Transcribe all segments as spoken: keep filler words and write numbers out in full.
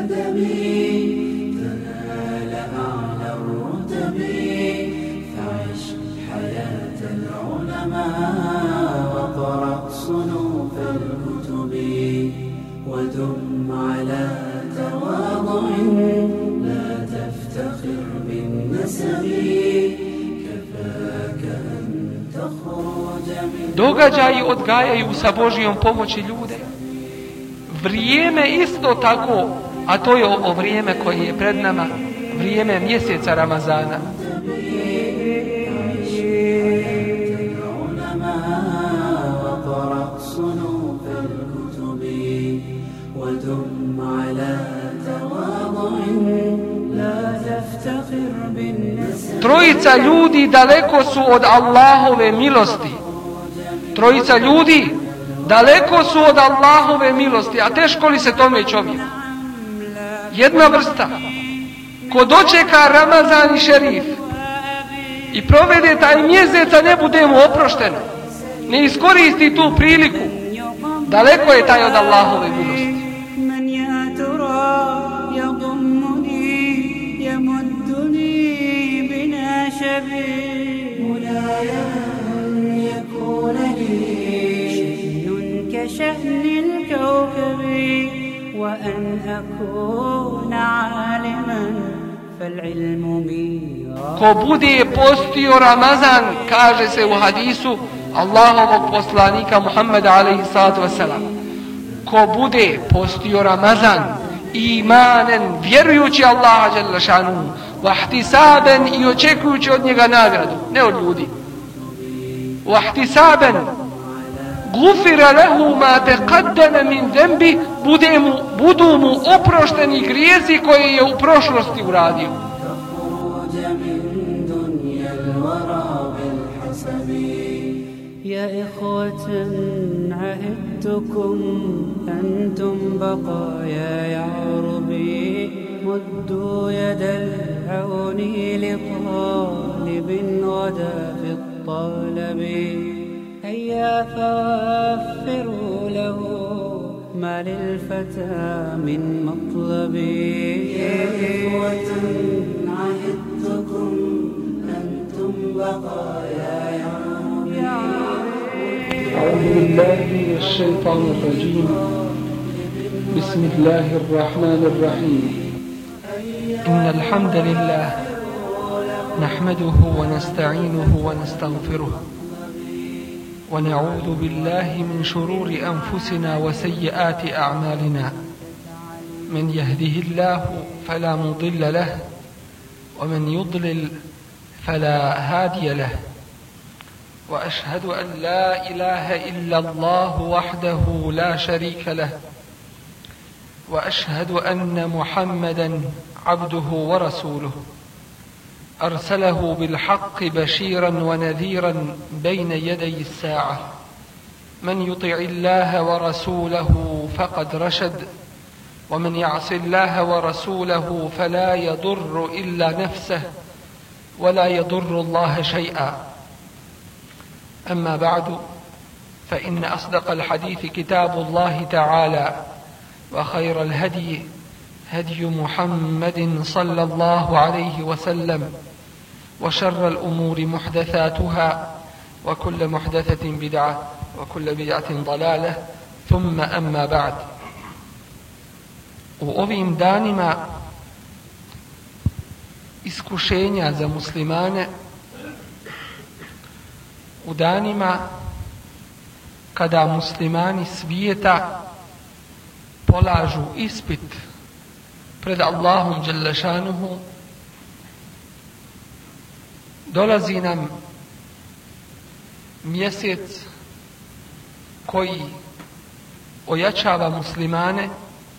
الندم تنال أعلى الرتب فعش حياة العلماء وقرأ صنوف الكتب ودم على تواضع لا تفتخر بالنسب كفاك أن تخرج من Događaji odgajaju sa Božjom pomoći ljude. Vrijeme isto tako, a to je ovo vrijeme koje je pred nama, vrijeme mjeseca Ramazana. Trojica ljudi daleko su od Allahove milosti. Trojica ljudi daleko su od Allahove milosti, a teško li se tome čovjek? Jedna vrsta, ko dočeka Ramazan i šerif i provede taj mjesec, a ne bude mu oprošteno, ne iskoristi tu priliku, daleko je taj od Allahove milosti. شأن الكوكب وأن أكون عالما فالعلم ميراث. Ko bude postio Ramazan, kaže se u hadisu Allahovog poslanika Muhammeda alejhi salatu vesselam, ko bude postio Ramazan imanen, vjerujući Allaha dželle šanuhu, vahtisaben, i očekujući od njega nagradu, ne od ljudi, vahtisaben, gufira lehu ma teqaddama min zembi, budu mu oprošteni grijesi koje je u prošlosti uradio. يا إخوة عهدتكم أنتم بقايا يا عربي مدوا يد العون لطالب غدا في الطلب هيا فوفروا له ما للفتى من مطلب. يا إخوة عهدتكم أنتم بقايا يا عربي. أعوذ بالله من الشيطان الرجيم. بسم الله الرحمن الرحيم. إن الحمد لله نحمده ونستعينه ونستغفره ونعوذ بالله من شرور أنفسنا وسيئات أعمالنا. من يهده الله فلا مضل له ومن يضلل فلا هادي له. وأشهد أن لا إله إلا الله وحده لا شريك له. وأشهد أن محمدا عبده ورسوله أرسله بالحق بشيرا ونذيرا بين يدي الساعة. من يطع الله ورسوله فقد رشد ومن يعص الله ورسوله فلا يضر إلا نفسه ولا يضر الله شيئا. أما بعد فإن أصدق الحديث كتاب الله تعالى وخير الهدي هدي محمد صلى الله عليه وسلم وشر الأمور محدثاتها وكل محدثة بدعة وكل بدعة ضلالة ثم أما بعد. U ovim danima iskušenja za muslimane, u danima kada muslimani svijeta polažu ispit pred Allahom dželle šanuhu, dolazi nam mjesec koji ojačava muslimane,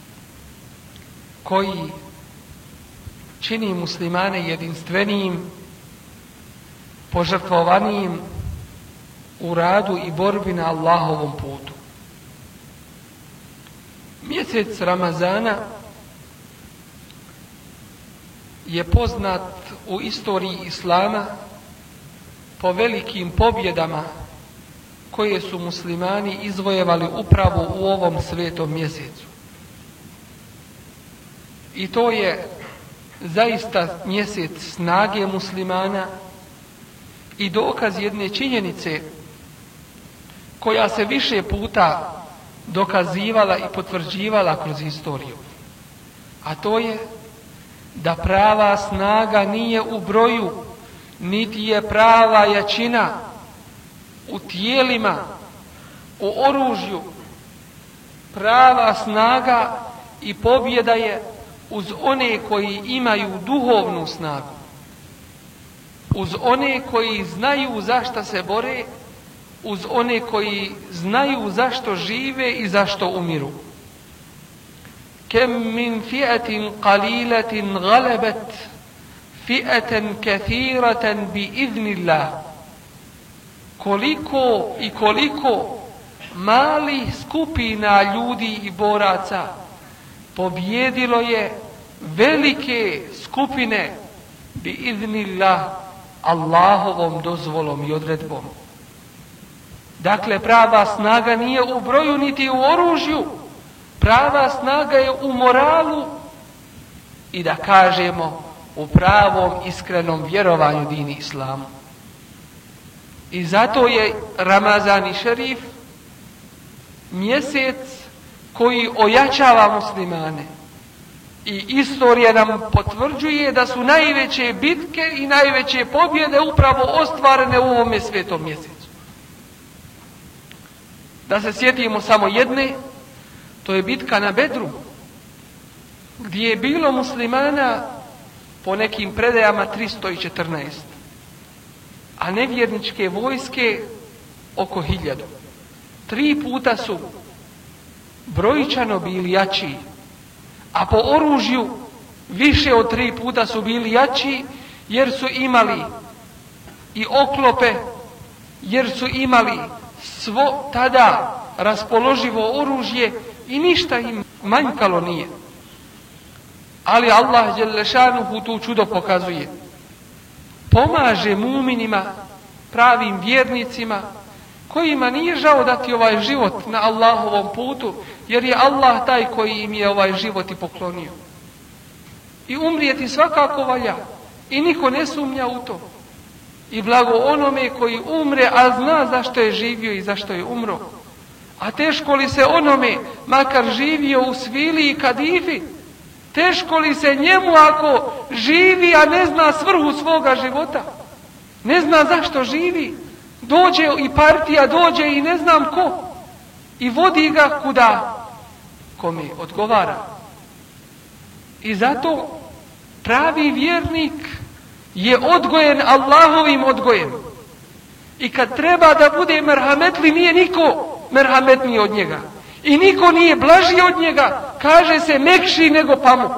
koji čini muslimane jedinstvenijim, požrtvovanijim u radu i borbi na Allahovom putu. Mjesec Ramazana je poznat u istoriji Islama po velikim pobjedama koje su muslimani izvojevali upravo u ovom svetom mjesecu. i to je zaista mjesec snage muslimana i dokaz jedne činjenice koja se više puta dokazivala i potvrđivala kroz historiju. A to je da prava snaga nije u broju, niti je prava jačina u tijelima, u oružju. Prava snaga i pobjeda je uz one koji imaju duhovnu snagu, uz one koji znaju zašto se bore, uz one koji znaju zašto žive i zašto umiru. Kem min fi'atin qalilatin galabat fi'atan kathiratan bi idnillah. Koliko i koliko malih skupina ljudi i boraca pobjedilo je velike skupine bi idnillah, Allahovom dozvolom i odredbom. Dakle, prava snaga nije u broju niti u oružju. Prava snaga je u moralu i da kažemo u pravom iskrenom vjerovanju dini islamu. I zato je Ramazan i Šerif mjesec koji ojačava muslimane. I istorija nam potvrđuje da su najveće bitke i najveće pobjede upravo ostvarene u ovome svetom mjesecu. Da se sjetimo samo jedne, to je bitka na Bedru, gdje je bilo muslimana po nekim predajama tristo četrnaest, a nevjerničke vojske oko hiljadu. Tri puta su brojčano bili jači, a po oružju više od tri puta su bili jači, jer su imali i oklope, jer su imali svo tada raspoloživo oružje i ništa im manjkalo nije. Ali Allah dželle šanuhu tu čudo pokazuje. Pomaže muminima, pravim vjernicima, kojima nije žao dati ovaj život na Allahovom putu, jer je Allah taj koji im je ovaj život i poklonio. I umrijeti svakako valja i niko ne sumnja u to. I blago onome koji umre, a zna zašto je živio i zašto je umro. A teško li se onome, makar živio u svili i kadifi, teško li se njemu ako živi, a ne zna svrhu svoga života, ne zna zašto živi, dođe i partija dođe i ne znam ko i vodi ga kuda kome odgovara. I zato pravi vjernik je odgojen Allahovim odgojem. I kad treba da bude merhametli, nije niko merhametniji od njega. I niko nije blaži od njega, kaže se mekši nego pamuk.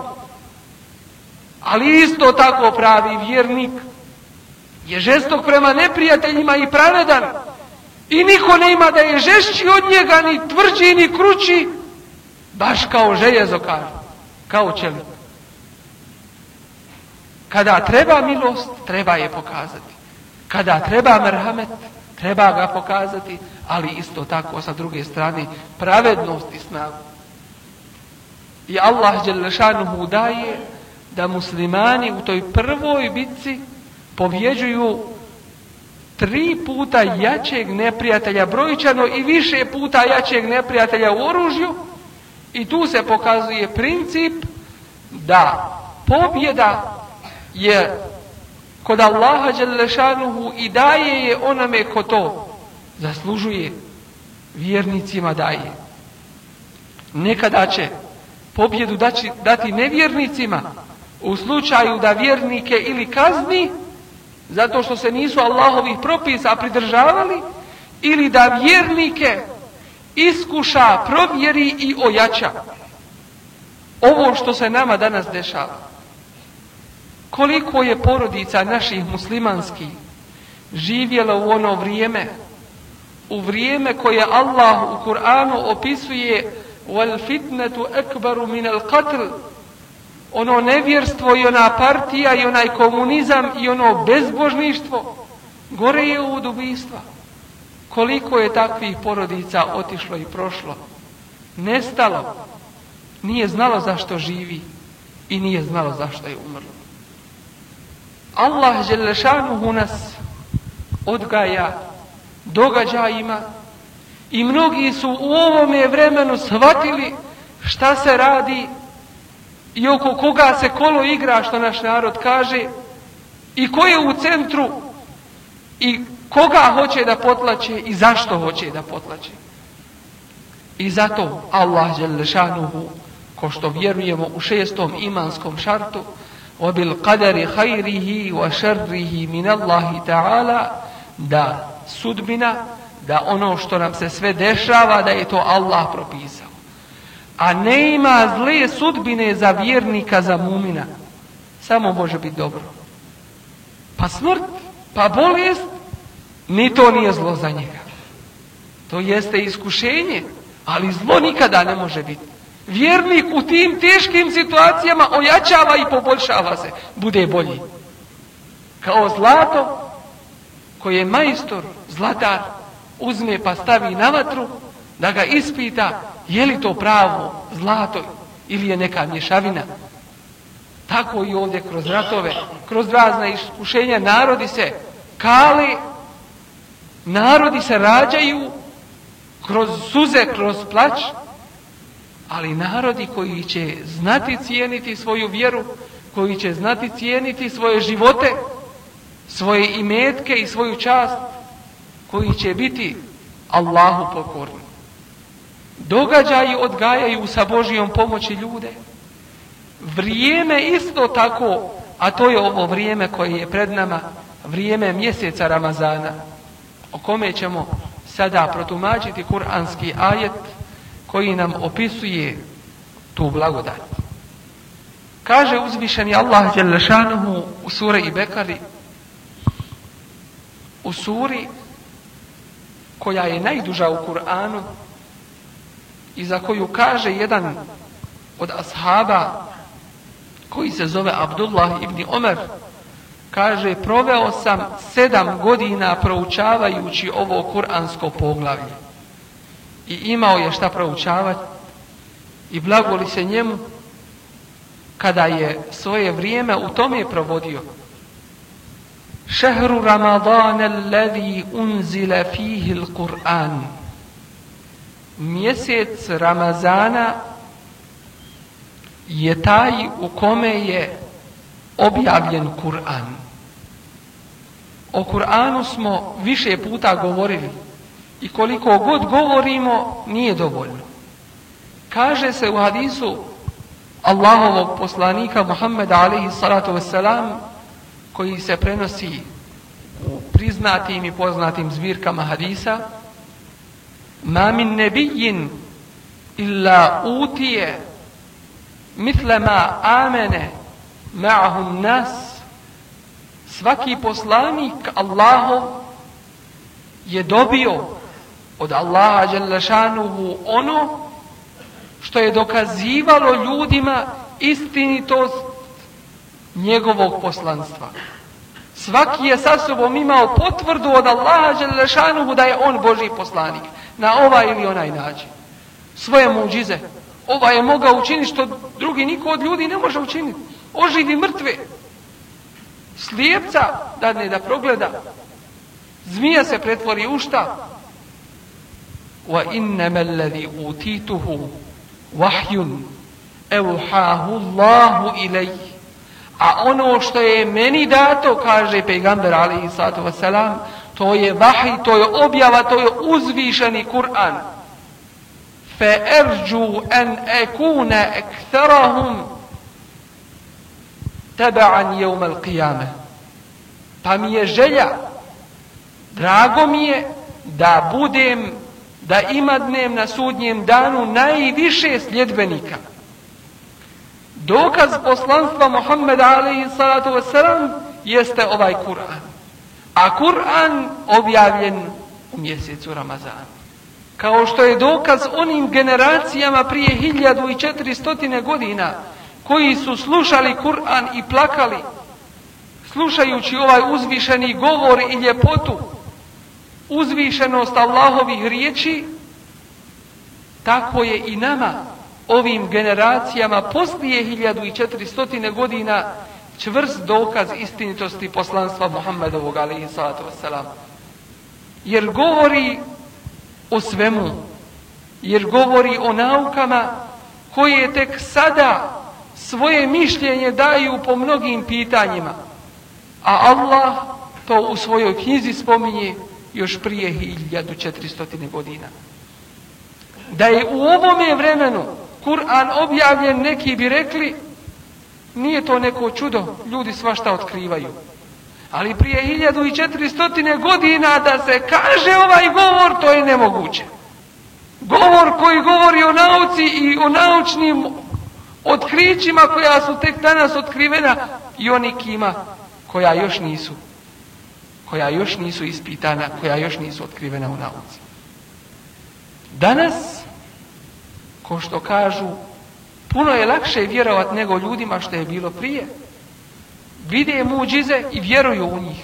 Ali isto tako pravi vjernik je žestok prema neprijateljima i pravedan. I niko ne ima da je žešći od njega, ni tvrđi, ni krući, baš kao željezo kaže, kao čelik. Kada treba milost, treba je pokazati. Kada treba merhamet, treba ga pokazati, ali isto tako sa druge strane pravednost i snagu. I Allah dželle šanuhu daje da muslimani u toj prvoj bitci pobjeđuju tri puta jačeg neprijatelja brojčano i više puta jačeg neprijatelja u oružju. I tu se pokazuje princip da pobjeda je kod Allaha dželle šanuhu i daje je onome ko to zaslužuje, vjernicima daje. Nekada će pobjedu dati, dati nevjernicima u slučaju da vjernike ili kazni zato što se nisu Allahovih propisa pridržavali, ili da vjernike iskuša, provjeri i ojača. Ovo što se nama danas dešava. Koliko je porodica naših muslimanskih živjelo u ono vrijeme, u vrijeme koje Allah u Kur'anu opisuje wal fitnetu ekbaru minal qatl, ono nevjerstvo i ona partija i onaj komunizam i ono bezbožništvo gore je od ubijstva. Koliko je takvih porodica otišlo i prošlo, nestalo, nije znalo zašto živi i nije znalo zašto je umrlo. Allah dželle šanuhu nas odgaja događajima i mnogi su u ovome vremenu shvatili šta se radi i oko koga se kolo igra, što naš narod kaže, i ko je u centru i koga hoće da potlače i zašto hoće da potlače. I zato Allah dželle šanuhu, ko što vjerujemo u šestom imanskom šartu, وَبِلْ قَدَرِ خَيْرِهِ وَشَرِّهِ مِنَ اللَّهِ تَعَالَى, da sudbina, da ono što nam se sve dešava, da je to Allah propisao. A ne ima zle sudbine za vjernika, za mumina. Samo može biti dobro. Pa smrt, pa bolest, ni to nije zlo za njega. To jeste iskušenje, ali zlo nikada ne može biti. Vjernik u tim teškim situacijama ojačava i poboljšava se, bude bolji. Kao zlato koje majstor, zlatar, uzme pa stavi na vatru, da ga ispita je li to pravo zlato ili je neka mješavina. Tako i ovdje kroz ratove, kroz razna iskušenja narodi se kale, narodi se rađaju kroz suze, kroz plać, ali narodi koji će znati cijeniti svoju vjeru, koji će znati cijeniti svoje živote, svoje imetke i svoju čast, koji će biti Allahu pokorni. Događaji odgajaju sa Božijom pomoći ljude. Vrijeme isto tako, a to je ovo vrijeme koje je pred nama, vrijeme mjeseca Ramazana, o kome ćemo sada protumačiti kuranski ajet koji nam opisuje tu blagodat. Kaže uzvišeni Allah dželle šanuhu u suri Bekari, u suri koja je najduža u Kur'anu i za koju kaže jedan od ashaba koji se zove Abdullah ibn Omer, kaže, proveo sam sedam godina proučavajući ovo kuransko poglavlje. I imao je šta proučavati i blagoli se njemu kada je svoje vrijeme u tome provodio. Šehru Ramadana alladhi unzila fihi al-Qur'an. Mjesec Ramazana je taj u kome je objavljen Kur'an. O Kur'anu smo više puta govorili i koliko god govorimo nije dovoljno. Kaže se u hadisu Allahovog poslanika Muhammeda alejhi salatu vesselam, koji se prenosi u priznatim i poznatim zbirkama hadisa: ma min nebijin illa utije mitle ma amene ma'ahum nas. Svaki poslanik Allahov je dobio od Allaha dželle šanuhu ono što je dokazivalo ljudima istinitost njegovog poslanstva. Svaki je sa sobom imao potvrdu od Allaha dželle šanuhu da je on Božji poslanik na ovaj ili onaj način. Svoje muđize. Ovaj je mogao učiniti što drugi niko od ljudi ne može učiniti. Oživi mrtve. Slijepca dadne da progleda. Zmija se pretvori u šta? Wa innama alladhi utituhu wahyun awhahu Allahu ilayhi. A ono što je meni dato, kaže pejgamber alejhi salatu vesselam, to je vahij, to je objava, to je uzvišeni Kur'an. Fa arju an akuna aktharahum tab'an yawm al-qiyamah. Pa mi je želja, drago mi je da budem, da imadnem na sudnjem danu najviše sljedbenika. Dokaz poslanstva Muhammeda alejhi salatu vesselam jeste ovaj Kur'an. A Kur'an objavljen u mjesecu Ramazana. Kao što je dokaz onim generacijama prije hiljadu i četiristotine godina koji su slušali Kur'an i plakali slušajući ovaj uzvišeni govor i ljepotu, uzvišenost Allahovih riječi, tako je i nama ovim generacijama poslije hiljadu i četiristo godina čvrst dokaz istinitosti poslanstva Muhammedovog alejhi salatu vesselam. Jer govori o svemu, jer govori o naukama koje tek sada svoje mišljenje daju po mnogim pitanjima, a Allah to u svojoj knjizi spominje još prije hiljadu i četiristo godina. Da je u ovome vremenu Kur'an objavljen, neki bi rekli nije to neko čudo, ljudi svašta otkrivaju. Ali prije hiljadu i četiristo godina da se kaže ovaj govor, to je nemoguće. Govor koji govori o nauci i o naučnim otkrićima koja su tek danas otkrivena i o nekima koja još nisu, koja još nisu ispitana, koja još nisu otkrivena u nauci. Danas, ko što kažu, puno je lakše vjerovati nego ljudima što je bilo prije. Vide muđize i vjeruju u njih.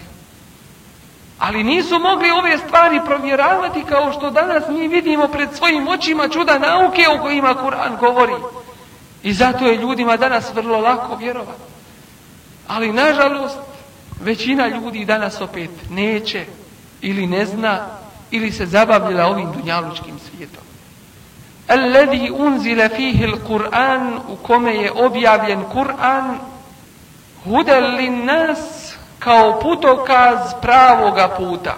Ali nisu mogli ove stvari provjeravati kao što danas mi vidimo pred svojim očima čuda nauke o kojima Kur'an govori. I zato je ljudima danas vrlo lako vjerovati. Ali nažalost, većina ljudi danas opet neće ili ne zna ili se zabavljala ovim dunjalučkim svijetom. Alladhi unzila fihi al-Qur'an, u kome je objavljen Kur'an, hudan linnas, kao putokaz pravoga puta.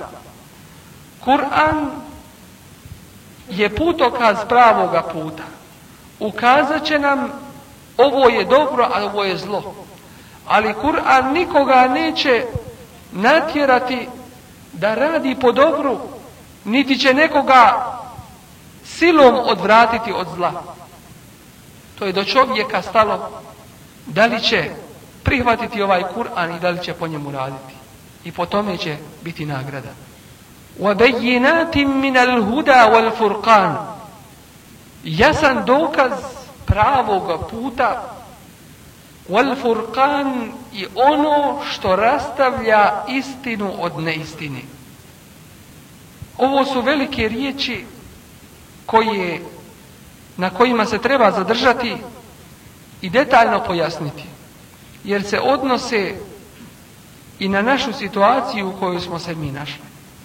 Kur'an je putokaz pravoga puta. Ukazat će nam ovo je dobro, a ovo je zlo. Ali Kur'an nikoga neće natjerati da radi po dobru, niti će nekoga silom odvratiti od zla. To je do čovjeka stalo da li će prihvatiti ovaj Kur'an i da li će po njemu raditi. I po tome će biti nagrada. وَبَيِّنَاتٍ مِنَ الْهُدَى وَالْفُرْقَانِ, jasan dokaz pravoga puta, وَالْفُرْقَانِ, i ono što rastavlja istinu od neistine. Ovo su velike riječi koje, na kojima se treba zadržati i detaljno pojasniti, jer se odnose i na našu situaciju u kojoj smo se mi našli.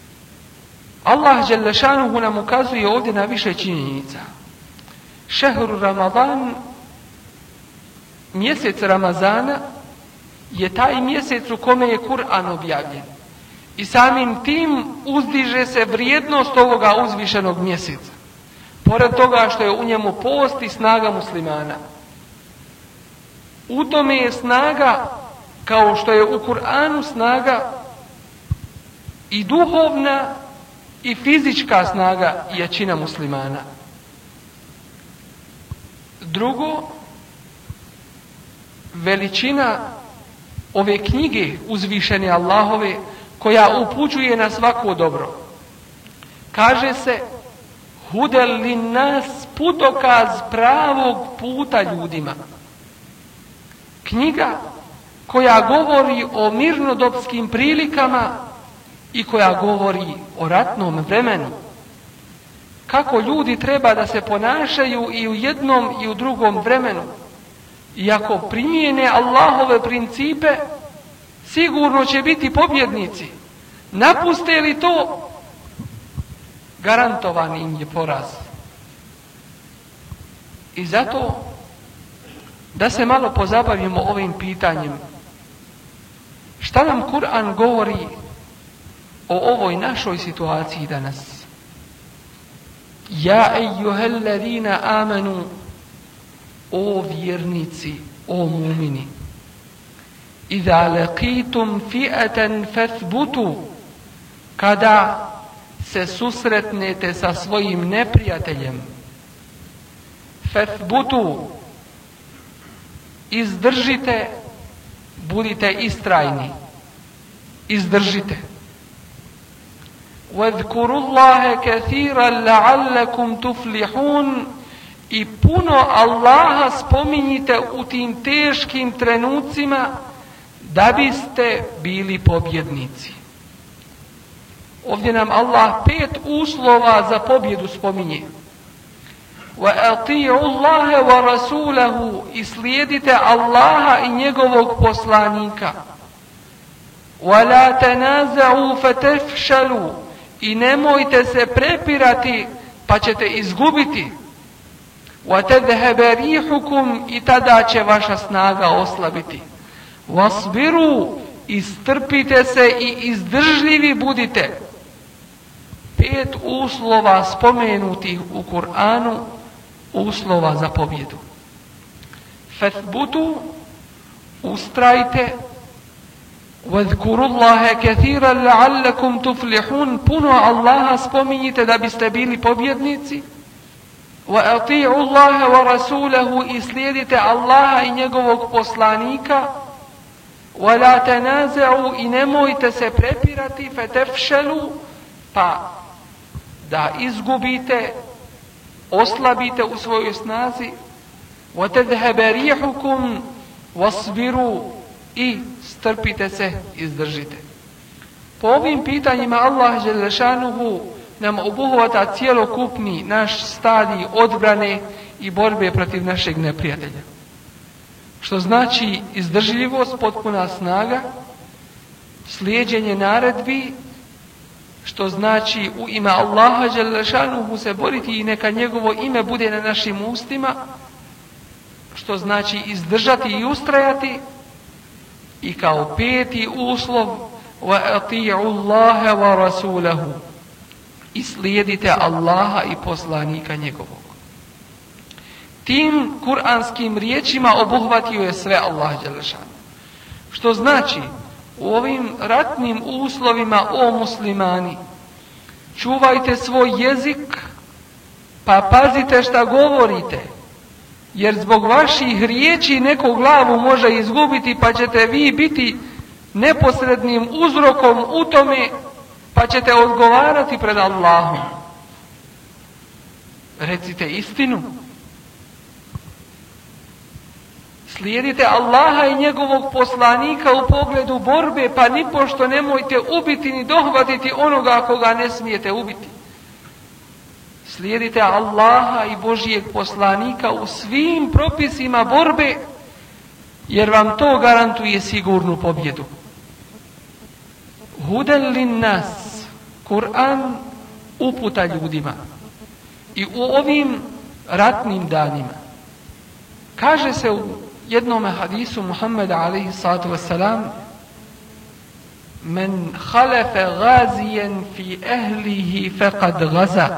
Allah dželle šanuhu nam ukazuje ovdje na više činjenica. Šehru Ramadan, mjesec Ramazana, je taj mjesec u kome je Kur'an objavljen. I samim tim uzdiže se vrijednost ovoga uzvišenog mjeseca. Pored toga što je u njemu post i snaga muslimana. U tome je snaga, kao što je u Kur'anu snaga, i duhovna i fizička snaga i jačina muslimana. Drugo, veličina ove knjige uzvišene Allahove, koja upućuje na svako dobro. Kaže se hudel linnas, putokaz pravog puta ljudima. Knjiga koja govori o mirnodopskim prilikama i koja govori o ratnom vremenu. Kako ljudi treba da se ponašaju i u jednom i u drugom vremenu. I ako primijene Allahove principe, sigurno će biti pobjednici. Napuste li to, garantovan im je poraz. I zato da se malo pozabavimo ovim pitanjem. Šta nam Kur'an govori o ovoj našoj situaciji danas? Ja ejuhellazina amanu, o vjernici, o mumini, iza laqitum fi'atan fathbutu, kada se susretnete sa svojim neprijateljem, fathbutu, izdržite, budite istrajni, izdržite. وَاذْكُرُوا اللَّهَ كَثِيرًا لَعَلَّكُمْ تُفْلِحُونَ, i puno Allaha spominjite u tim teškim trenucima da biste bili pobjednici. Ovdje nam Allah pet uslova za pobjedu spominje. وَأَطِيعُوا اللَّهَ وَرَسُولَهُ i slijedite Allaha i njegovog poslanika. وَلَا تَنَازَعُوا فَتَفْشَلُوا i nemojte se prepirati pa ćete izgubiti. وَتَذْهَبَ رِيحُكُمْ i tada će vaša snaga oslabiti. وَاصْبِرُوا i strpite se i izdržljivi budite. Pet uslova spomenutih u Kur'anu, uslova za pobjedu. Fathbutu, ustrajte. وَذْكُرُوا اللَّهَ كَثِيرًا لَعَلَّكُمْ تُفْلِحُونَ puno Allaha spominjite da biste bili pobjednici. وَأَطِيعُوا اللَّهَ وَرَسُولَهُ i slijedite Allaha i njegovog poslanika. وَلَا تَنَازَعُوا i nemojte se prepirati. فَتَفْشَلُوا pa da izgubite, oslabite u svojoj snazi. وَتَذْهَبَ رِيحُكُمْ وَاصْبِرُوا i strpite se, izdržite. Po ovim pitanjima Allah Đelešanuhu nam obuhvata cjelokupni naš stadij odbrane i borbe protiv našeg neprijatelja. Što znači izdržljivost, potpuna snaga, slijeđenje naredbi, što znači u ime Allaha Đelešanuhu se boriti i neka njegovo ime bude na našim ustima, što znači izdržati i ustrajati. I kao peti uslov وَأَطِيعُوا اللَّهَ وَرَسُولَهُ i slijedite Allaha i poslanika njegovog. Tim kuranskim riječima obuhvatio je sve Allah Đelešanu. Što znači u ovim ratnim uslovima, o muslimani, čuvajte svoj jezik, pa pazite šta govorite. Jer zbog vaših riječi neko glavu može izgubiti, pa ćete vi biti neposrednim uzrokom u tome, pa ćete odgovarati pred Allahom. Recite istinu. Slijedite Allaha i njegovog poslanika u pogledu borbe, pa nipošto nemojte ubiti ni dohvatiti onoga koga ne smijete ubiti. Slijedite Allaha i Božijeg poslanika u svim propisima borbe, jer vam to garantuje sigurnu pobjedu. Huden linnas, Kur'an uputa ljudima. I u ovim ratnim danima kaže se u jednom hadisu Muhammeda alejhi salatu vesselam: men khalafa ghaziyan fi ahlihi faqad ghaza.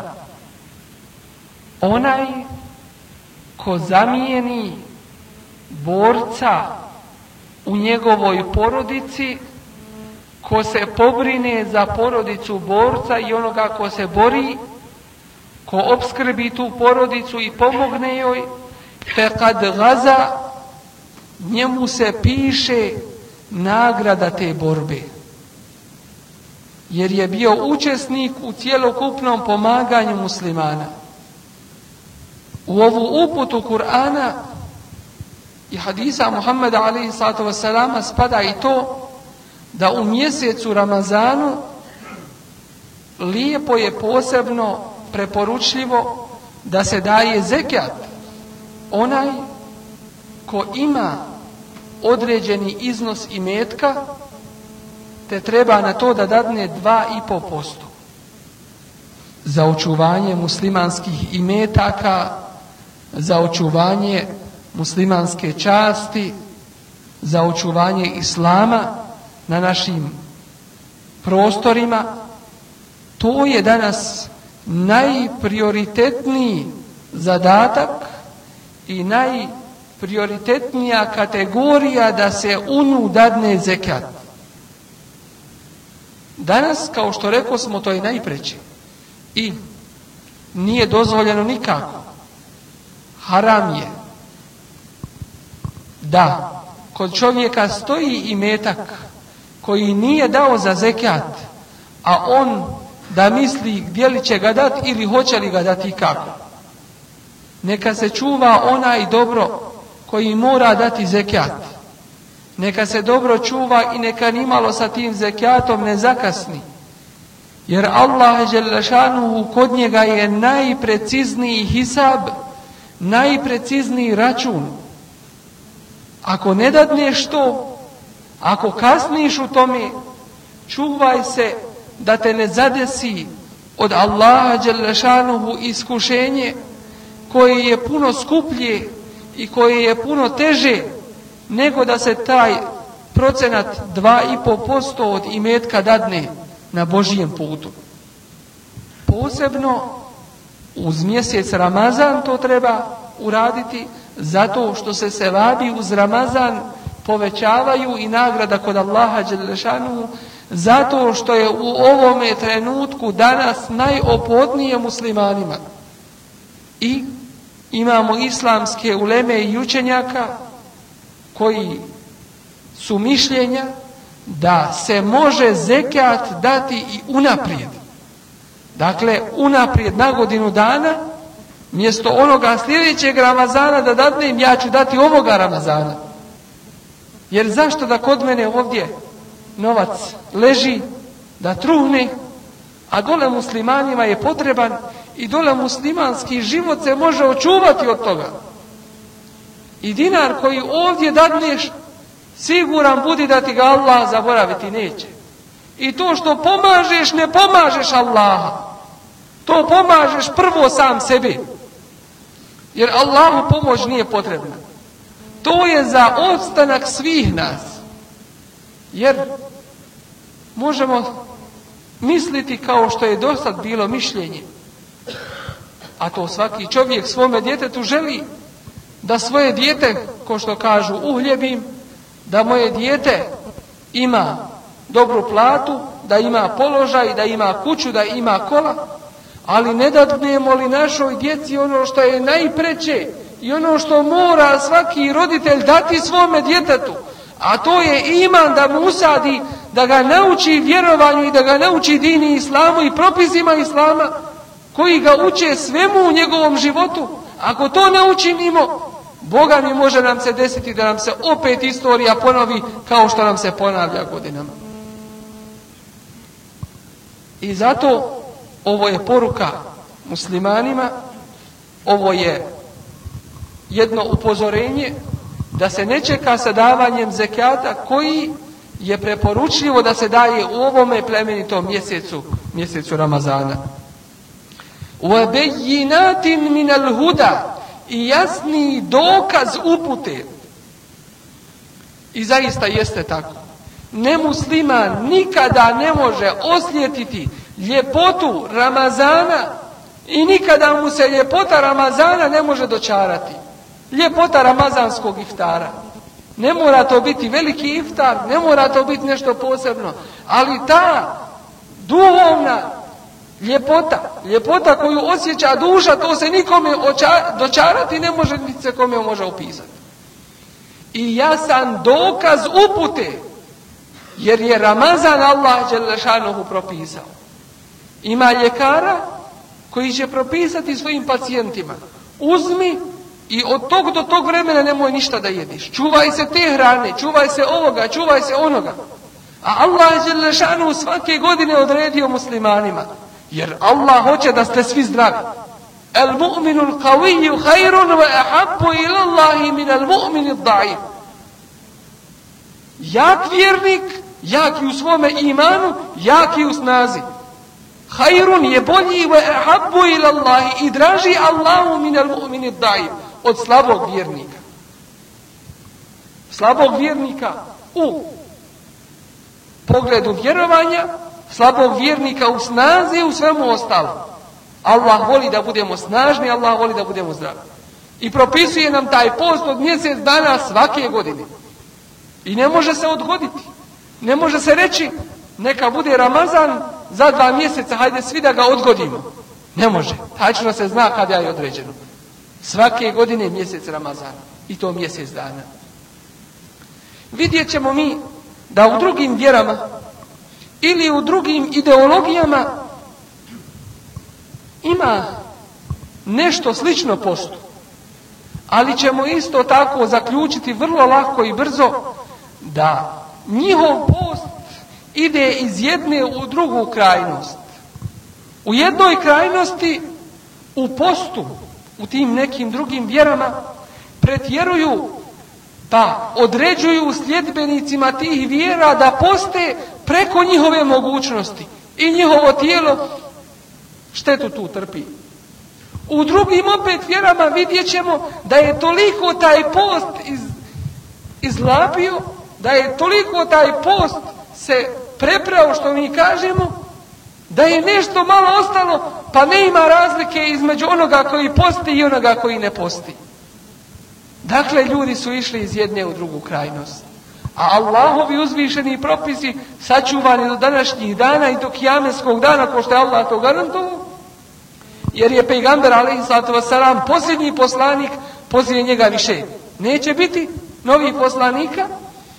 Onaj ko zamijeni borca u njegovoj porodici, ko se pobrine za porodicu borca i onoga ko se bori, ko opskrbi tu porodicu i pomogne joj, faqad ghaza, njemu se piše nagrada te borbe, jer je bio učesnik u cjelokupnom pomaganju muslimana. U ovu uputu Kur'ana i hadisa Muhammeda alejhi salatu vesselama spada i to da u mjesecu Ramazanu lijepo je posebno preporučljivo da se daje zekat. Onaj ko ima određeni iznos imetka, te treba na to da dadne dva i pol posto za očuvanje muslimanskih imetaka, za očuvanje muslimanske časti, za očuvanje islama na našim prostorima. To je danas najprioritetniji zadatak i najprioritetnija kategorija da se u nju dadne zekat. Danas, kao što rekao smo, to je najpreće i nije dozvoljeno nikako. Haram je da kod čovjeka stoji imetak koji nije dao za zekat, a on da misli gdje li će ga dati ili hoće li ga dati i kako. Neka se čuva onaj dobro koji mora dati zekat. Neka se dobro čuva i neka nimalo sa tim zekatom ne zakasni. Jer Allah dželle šanuhu kod njega je najprecizniji hisab najprecizniji račun. Ako ne dadneš to, ako kasniš u tome, čuvaj se da te ne zadesi od Allaha dželle šanuhu iskušenje koje je puno skuplje i koje je puno teže nego da se taj procenat dva i pol posto od imetka dadne na Božijem putu. Posebno uz mjesec Ramazan to treba uraditi, zato što se sevabi uz Ramazan povećavaju i nagrada kod Allaha dželle šanuhu, zato što je u ovome trenutku danas najopodnije muslimanima. I imamo islamske uleme i učenjaka koji su mišljenja da se može zekat dati i unaprijed. Dakle, unaprijed na godinu dana, mjesto onoga sljedećeg Ramazana da dadnem, ja ću dati ovoga Ramazana. Jer zašto da kod mene ovdje novac leži, da truhne, a dole muslimanima je potreban i dole muslimanski život se može očuvati od toga. I dinar koji ovdje dadneš, siguran budi da ti ga Allah zaboraviti neće. I to što pomažeš, ne pomažeš Allaha. To pomažeš prvo sam sebi. Jer Allahu pomoć nije potrebna. To je za opstanak svih nas. Jer možemo misliti kao što je dosad bilo mišljenje, a to svaki čovjek svome djetetu želi, da svoje dijete, ko što kažu, uhljebim, da moje dijete ima dobru platu, da ima položaj, da ima kuću, da ima kola, ali ne dadnemo li našoj djeci ono što je najpreče i ono što mora svaki roditelj dati svome djetetu, a to je iman, da mu usadi, da ga nauči vjerovanju i da ga nauči dini islamu i propisima islama koji ga uče svemu u njegovom životu. Ako to ne učinimo, Boga mi može nam se desiti da nam se opet istorija ponovi kao što nam se ponavlja godinama. I zato ovo je poruka muslimanima, ovo je jedno upozorenje da se ne čeka sa davanjem zekata koji je preporučljivo da se daje u ovome plemenitom mjesecu, mjesecu Ramazana. وَبَيِّنَاتٍ مِنَ الْهُدَى, i jasni dokaz upute. I zaista jeste tako. Nemusliman nikada ne može osjetiti ljepotu Ramazana i nikada mu se ljepota Ramazana ne može dočarati. Ljepota ramazanskog iftara. Ne mora to biti veliki iftar, ne mora to biti nešto posebno, ali ta duhovna ljepota, ljepota koju osjeća duša, to se nikome dočarati ne može, niti se kome može opisati. I jasan dokaz upute, jer je Ramazan Allah dželle šanuhu propisao. Ima ljekara koji će propisati svojim pacijentima: uzmi i od tog do tog vremena nemoj ništa da jediš. Čuvaj se te hrane, čuvaj se ovoga, čuvaj se onoga. A Allah dželle šanuhu svake godine odredio muslimanima, jer Allah hoće da ste svi zdravi. El mu'minul qawiyyu khairun wa ahabbu ila Allahi min al mu'minid da'if. Jak vjernik, jak i u svome imanu, jak i u snazi. Khairun je bolji wa ahabbu ila Allahi, i draži Allahu min al mu'minid da'if, od slabog vjernika. Slabog vjernika u pogledu vjerovanja, slabog vjernika u snazi i u svemu ostalo. Allah voli da budemo snažni, Allah voli da budemo zdravi. I propisuje nam taj post od mjesec dana svake godine. I ne može se odgoditi. Ne može se reći neka bude Ramazan za dva mjeseca, hajde svi da ga odgodimo. Ne može. Tačno se zna kada je određeno. Svake godine mjesec Ramazana. I to mjesec dana. Vidjet ćemo mi da u drugim vjerama ili u drugim ideologijama ima nešto slično postu. Ali ćemo isto tako zaključiti vrlo lako i brzo da njihov post ide iz jedne u drugu krajnost. U jednoj krajnosti, u postu, u tim nekim drugim vjerama pretjeruju pa određuju sljedbenicima tih vjera da poste preko njihove mogućnosti i njihovo tijelo štetu tu trpi. U drugim opet vjerama vidjet ćemo da je toliko taj post iz, izlapio, da je toliko taj post se preprao, što mi kažemo, da je nešto malo ostalo, pa ne ima razlike između onoga koji posti i onoga koji ne posti. Dakle, ljudi su išli iz jedne u drugu krajnost. A Allahovi uzvišeni propisi sačuvani do današnjih dana i do kijameskog dana, ko što je Allah to garantovao, jer je pejgamber alejhiselatu vesselam posljednji poslanik, poslije njega više neće biti novih poslanika,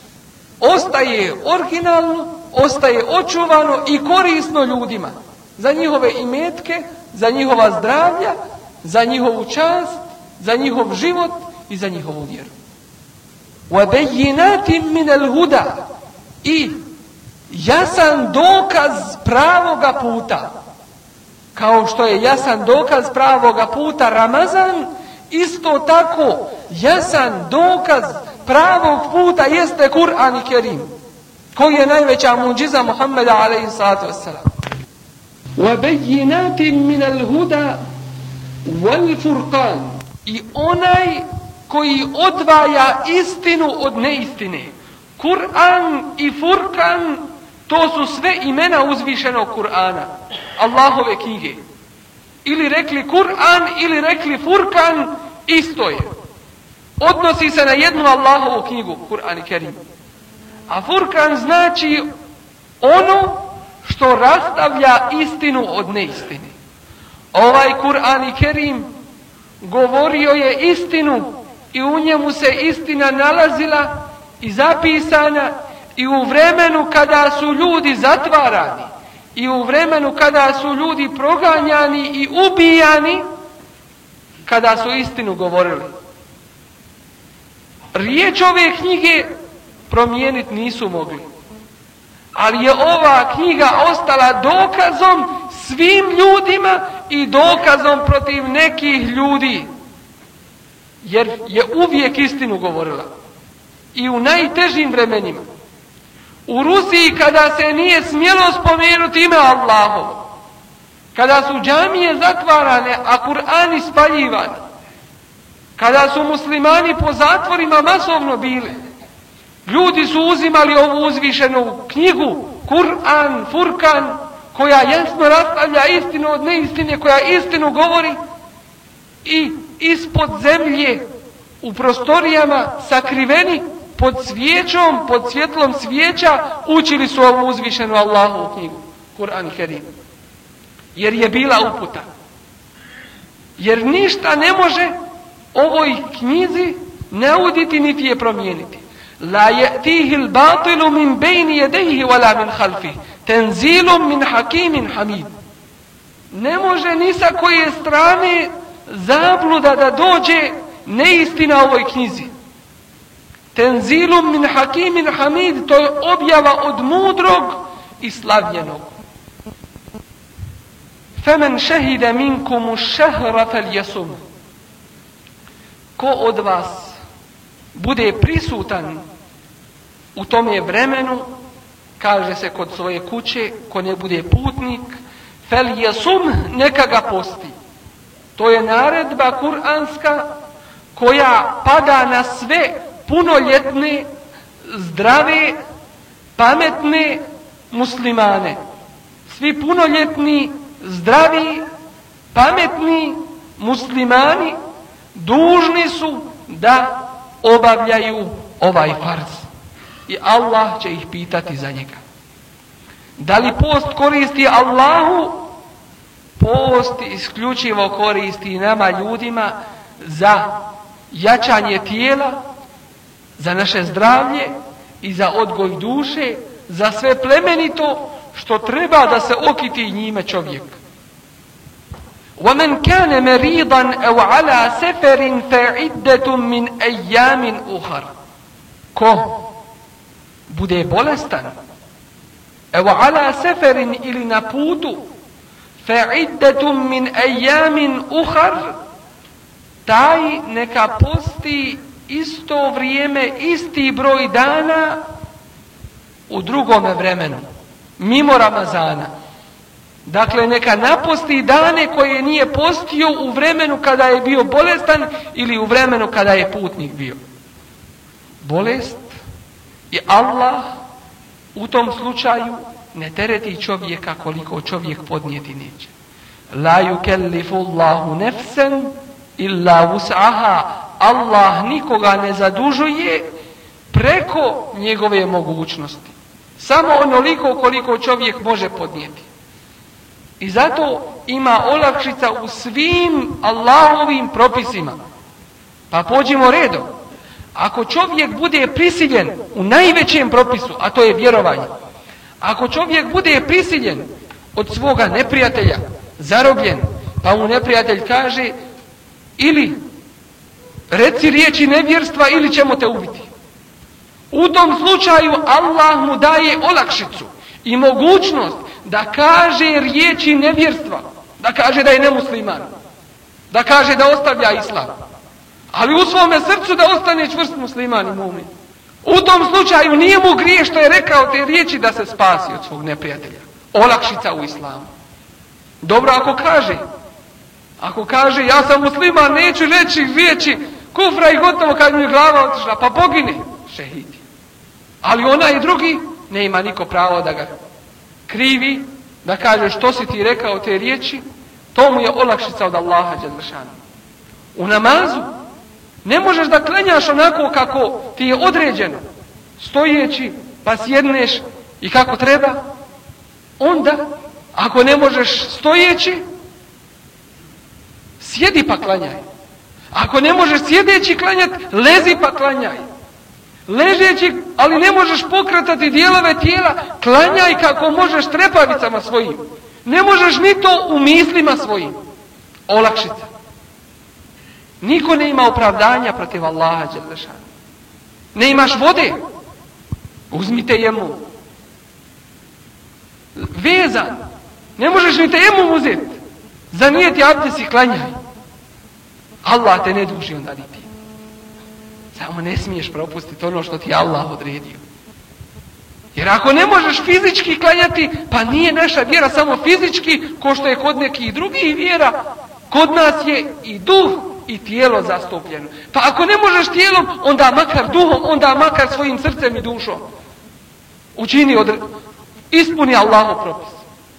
ostaje originalno, ostaje očuvano i korisno ljudima za njihove imetke, za njihova zdravlja, za njihovu čast, za njihov život i za njihovu vjeru. وَبَيِّنَاتٍ مِنَ الْهُدَى i jasan dokaz pravoga puta. Kao što je jasan dokaz pravoga puta Ramazan, isto tako jasan dokaz pravog puta jeste Kur'an i Kerim, koji je najveća muđiza Muhammeda alejhiselatu vesselam. وَبَيِّنَاتٍ مِنَ الْهُدَى وَالْفُرْقَانِ i onaj koji odvaja istinu od neistine. Kur'an i Furkan, to su sve imena uzvišenog Kur'ana, Allahove knjige. Ili rekli Kur'an ili rekli Furkan, isto je. Odnosi se na jednu Allahovu knjigu, Kur'an i Kerim. A Furkan znači ono što rastavlja istinu od neistine. Ovaj Kur'an i Kerim govorio je istinu i u njemu se istina nalazila i zapisana i u vremenu kada su ljudi zatvarani i u vremenu kada su ljudi proganjani i ubijani, kada su istinu govorili. Riječ ove knjige promijeniti nisu mogli, ali je ova knjiga ostala dokazom svim ljudima i dokazom protiv nekih ljudi, jer je uvijek istinu govorila i u najtežim vremenima. U Rusiji kada se nije smjelo spomenuti ime Allahovo, kada su džamije zatvarane, a Kur'ani spaljivani, kada su muslimani po zatvorima masovno bili, ljudi su uzimali ovu uzvišenu knjigu, Kur'an, Furkan, koja jasno rastavlja istinu od neistine, koja istinu govori, i ispod zemlje, u prostorijama sakriveni, pod svijećom, pod svjetlom svijeća, učili su ovu uzvišenu Allahovu knjigu, Kur'an i Kerim. Jer je bila uputa. Jer ništa ne može ovoj knjizi nauditi niti je promijeniti. La ya'tihi al-batilu min bayni yadayhi wala min khalfihi tanzilun min hakimin hamid. Ne može ni sa koje strane zabluda da dođe neistina ovoj knjizi. Tenzilum min hakimin hamid, to je objava od mudrog i slavljenog. Femen šehide minkumu šehra fel jesum. Ko od vas bude prisutan u tome vremenu, kaže se kod svoje kuće, ko ne bude putnik, fel jesum, neka ga posti. To je naredba kuranska koja pada na sve punoljetne, zdrave, pametne muslimane. Svi punoljetni, zdravi, pametni muslimani dužni su da obavljaju ovaj farz. I Allah će ih pitati za njega. Da li post koristi Allahu? Post isključivo koristi nama ljudima za jačanje tijela, za naše zdravlje i za odgoj duše, za sve plemenito što treba da se okiti njime čovjek. وَمَنْ كَانَ مَرِيضًا أَوْ عَلَى سَفَرٍ فَعِدَّةٌ مِنْ أَيَّامٍ أُخَرٍ. Ko bude bolestan, evo ala seferin ili na putu, فَعِدَّةٌ مِنْ أَيَّامٍ أُخَرٍ, taj neka posti isto vrijeme, isti broj dana u drugome vremenu, mimo Ramazana. Dakle, neka naposti dane koje nije postio u vremenu kada je bio bolestan ili u vremenu kada je putnik bio. Bolest i Allah u tom slučaju ne tereti čovjeka koliko čovjek podnijeti neće. La yukellifu Allahu nefsen illa wus'aha. Allah nikoga ne zadužuje preko njegove mogućnosti. Samo onoliko koliko čovjek može podnijeti. I zato ima olakšica u svim Allahovim propisima. Pa pođimo redom. Ako čovjek bude prisiljen u najvećem propisu, a to je vjerovanje, ako čovjek bude prisiljen od svoga neprijatelja, zarobljen, pa mu neprijatelj kaže ili reci riječi nevjerstva ili ćemo te ubiti. U tom slučaju Allah mu daje olakšicu i mogućnost da kaže riječi nevjerstva, da kaže da je nemusliman, da kaže da ostavlja islam, ali u svome srcu da ostane čvrst musliman i mu'min. U tom slučaju nije mu grije što je rekao te riječi da se spasi od svog neprijatelja. Olakšica u islamu. Dobro ako kaže, ako kaže ja sam musliman, neću reći riječi kufra i gotovo kad mi je glava otišla, pa pogine, šehidi. Ali onaj drugi ne ima niko pravo da ga krivi, da kaže što si ti rekao te riječi, to mu je olakšica od Allaha dželešanu. U namazu ne možeš da klanjaš onako kako ti je određeno, stojeći pa sjedneš i kako treba. Onda, ako ne možeš stojeći, sjedi pa klanjaj. Ako ne možeš sjedeći klanjati, lezi pa klanjaj. Ležeći, ali ne možeš pokretati dijelove tijela, klanjaj kako možeš trepavicama svojim. Ne možeš ni to u mislima svojim. Olakšica. Niko ne ima opravdanja protiv Allaha dželešanu. Ne imaš vode? Uzmite jemu. Vezan. Ne možeš ni te jemu uzeti. Zanijeti abdest i klanjaj. Allah te ne duži onda ni ti. Samo ne smiješ propustiti ono što ti Allah odredio. Jer ako ne možeš fizički klanjati, pa nije naša vjera samo fizički, ko što je kod nekih drugih vjera, kod nas je i duh i tijelo zastupljeno. Pa ako ne možeš tijelom, onda makar duhom, onda makar svojim srcem i dušom. Učini, odre... ispuni Allahov propis.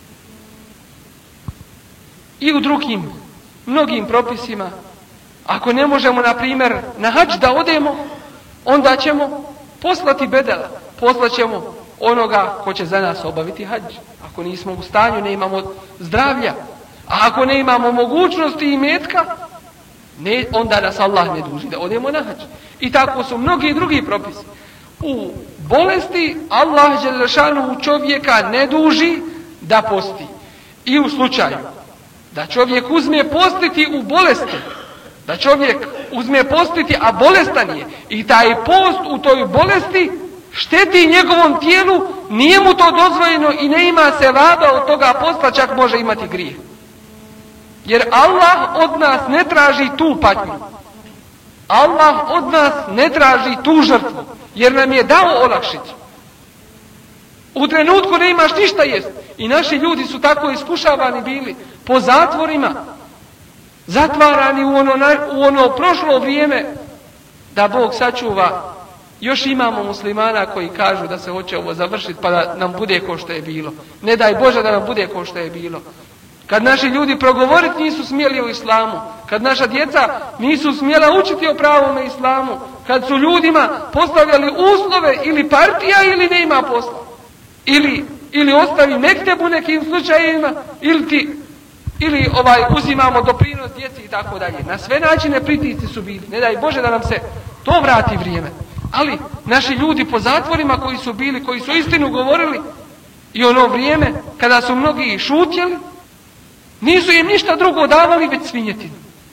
I u drugim, mnogim propisima, ako ne možemo, na primjer, na hadž da odemo, onda ćemo poslati bedela. Poslaćemo onoga ko će za nas obaviti hadž. Ako nismo u stanju, ne imamo zdravlja. A ako ne imamo mogućnosti i metka, ne, onda nas Allah ne duži da odemo na hadž. I tako su mnogi drugi propisi. U bolesti Allah dželešanu čovjeka ne duži da posti. I u slučaju da čovjek uzme postiti u bolesti, da čovjek uzme postiti, a bolestan je, i taj post u toj bolesti šteti njegovom tijelu, nije mu to dozvoljeno i ne ima se vada od toga posta, čak može imati grijeh. Jer Allah od nas ne traži tu patnju. Allah od nas ne traži tu žrtvu, jer nam je dao olakšicu. U trenutku ne imaš ništa jest. I naši ljudi su tako iskušavani bili po zatvorima, zatvarani u ono, u ono prošlo vrijeme, da Bog sačuva. Još imamo muslimana koji kažu da se hoće ovo završiti pa da nam bude ko što je bilo. Ne daj Bože da nam bude ko što je bilo. Kad naši ljudi progovoriti nisu smjeli o islamu, kad naša djeca nisu smjela učiti o pravome islamu, kad su ljudima postavljali uslove ili partija ili ne ima posla, ili, ili ostavi mekteb u nekim slučajevima, ili, ti, ili ovaj, uzimamo doprinos djeci i tako dalje. Na sve načine pritisci su bili. Ne daj Bože da nam se to vrati vrijeme. Ali naši ljudi po zatvorima koji su bili, koji su istinu govorili, i ono vrijeme kada su mnogi šutjeli, nisu im ništa drugo davali već svinjetinu.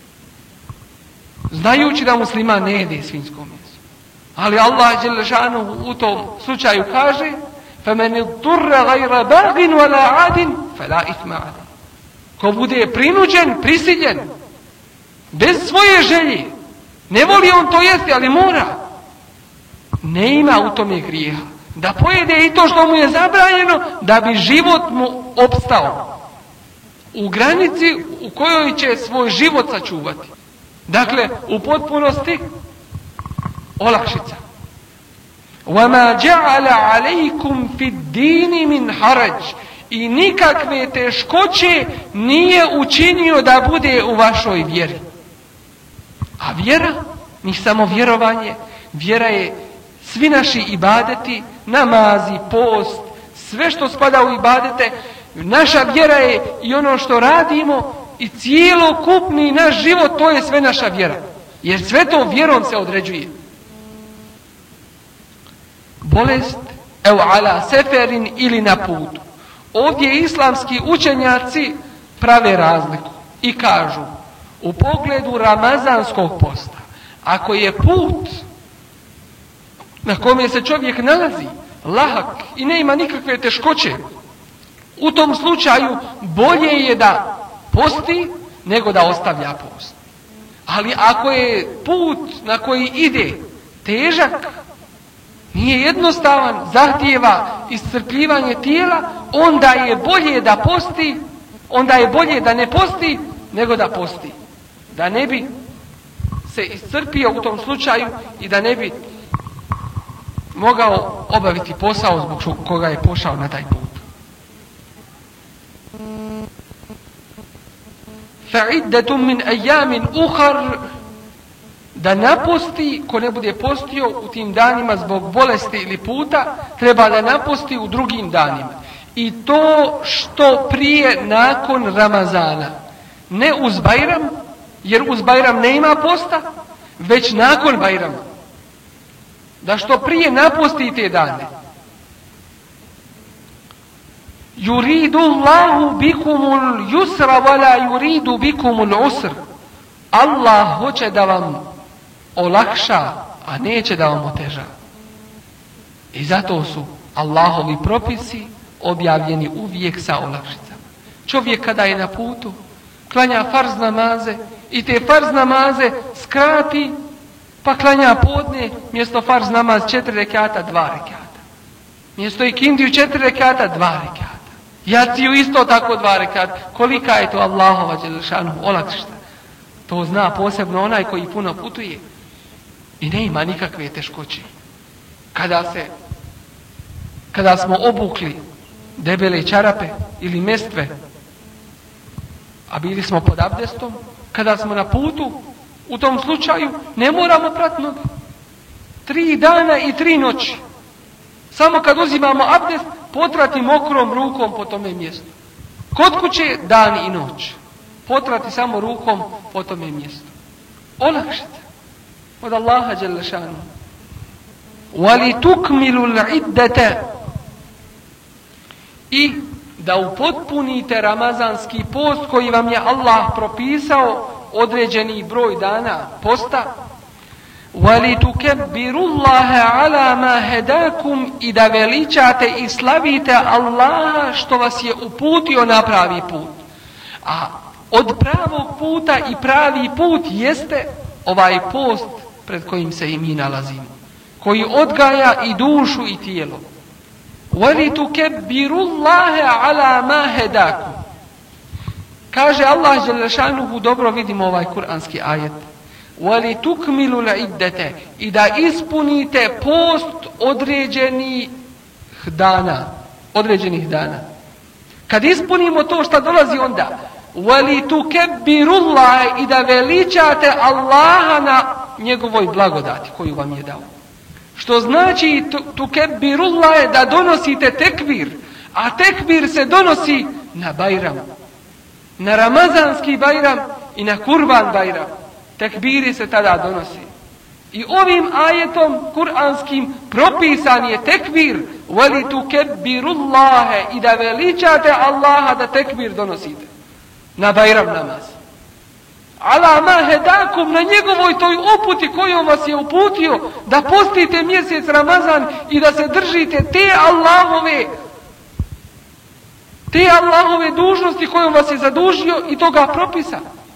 Znajući da musliman ne jede svinjsko meso. Ali Allah dželešanu u tom slučaju kaže: فَمَنِ اضْطُرَّ غَيْرَ بَغٍ وَلَا عَادٍ فَلَا إِثْمَ عَلَيْهِ. Ko bude prinuđen, prisiljen, bez svoje želje, ne voli on to jesti, ali mora, ne ima u tome grijeha. Da pojede i to što mu je zabranjeno, da bi život mu opstao u granici u kojoj će svoj život sačuvati. Dakle, u potpunosti olakšica. وَمَا جَعَلَ عَلَيْكُمْ فِي الدِّينِ مِنْ حَرَجٍ. I nikakve teškoće nije učinio da bude u vašoj vjeri. A vjera, ni samo vjerovanje, vjera je svi naši ibadeti, namazi, post, sve što spada u ibadete. Naša vjera je i ono što radimo i cijelokupni naš život, to je sve naša vjera. Jer sve to vjerom se određuje. Bolest, evo ala seferin ili na putu. Ovdje islamski učenjaci prave razliku i kažu u pogledu ramazanskog posta, ako je put na kome se čovjek nalazi lahak i ne ima nikakve teškoće, u tom slučaju bolje je da posti nego da ostavlja post. Ali ako je put na koji ide težak, nije jednostavan, zahtijeva iscrpljivanje tijela, onda je bolje da posti, onda je bolje da ne posti nego da posti. Da ne bi se iscrpio u tom slučaju i da ne bi mogao obaviti posao zbog koga je pošao na taj put. فَعِدَّةٌ مِنْ أَيَّامٍ أُخَرٍ. Da naposti, ko ne bude postio u tim danima zbog bolesti ili puta, treba da naposti u drugim danima. I to što prije nakon Ramazana. Ne uz Bajram, jer uz Bajram ne ima posta, već nakon Bajrama. Da što prije naposti te dane. Yuridu Allahu bikumul yusra wala yuridu bikumul usr. Allah hoće da vam olakša, a neće da vam oteža. I zato su Allahovi propisi objavljeni uvijek sa olakšicama. Čovjek kada je na putu, klanja farz namaze i te farz namaze skrati, pa klanja podne, mjesto farz namaz četiri rekata, dva rekata. Mjesto ikindiju četiri rekata, dva rekata. Jaciju isto tako dva rekata. Kolika je to Allahova dželešanu olakšica? To zna posebno onaj koji puno putuje i ne ima nikakve teškoće. Kada se, kada smo obukli debele čarape ili mestve, a bili smo pod abdestom, kada smo na putu, u tom slučaju ne moramo prati noge. Tri dana i tri noći. Samo kad uzimamo abdest, potrati mokrom rukom po tome mjestu. Kod kuće dan i noć. Potrati samo rukom po tome mjestu. Olakšite od Allaha dželle šanu. Wali tukmilu l'iddete. I da upotpunite ramazanski post koji vam je Allah propisao, određeni broj dana posta. Wali tukebbirullaha ala ma hedakum. I da veličate i slavite Allaha što vas je uputio na pravi put. A od pravog puta i pravi put jeste ovaj post pred kojim se i mi nalazimo, koji odgaja i dušu i tijelo. وَلِتُكَبِّرُ اللَّهَ عَلَى مَا هَدَاكُمْ. Kaže Allah dželle šanuhu, dobro vidimo ovaj kuranski ajet. وَلِتُكْمِلُ الْعِدَّةَ. I da ispunite post određenih dana. Određenih dana. Kad ispunimo to što dolazi onda, وَلِتُكَبِّرُ اللَّهَ. I da veličate Allaha na njegovoj blagodati koju vam je dao. Što znači tukebirullah je da donosite tekbir, a tekbir se donosi na Bajram, na Ramazanski Bajram i na Kurban Bajram. Tekbiri se tada donosi. I ovim ajetom kuranskim propisan je tekbir, veli tukebirullah, i da veličate Allaha da tekbir donosite na Bajram namaz. Ala ma hedakum, na njegovoj toj uputi kojom vas je uputio da postite mjesec Ramazan i da se držite te Allahove te Allahove dužnosti kojom vas je zadužio i toga propisa.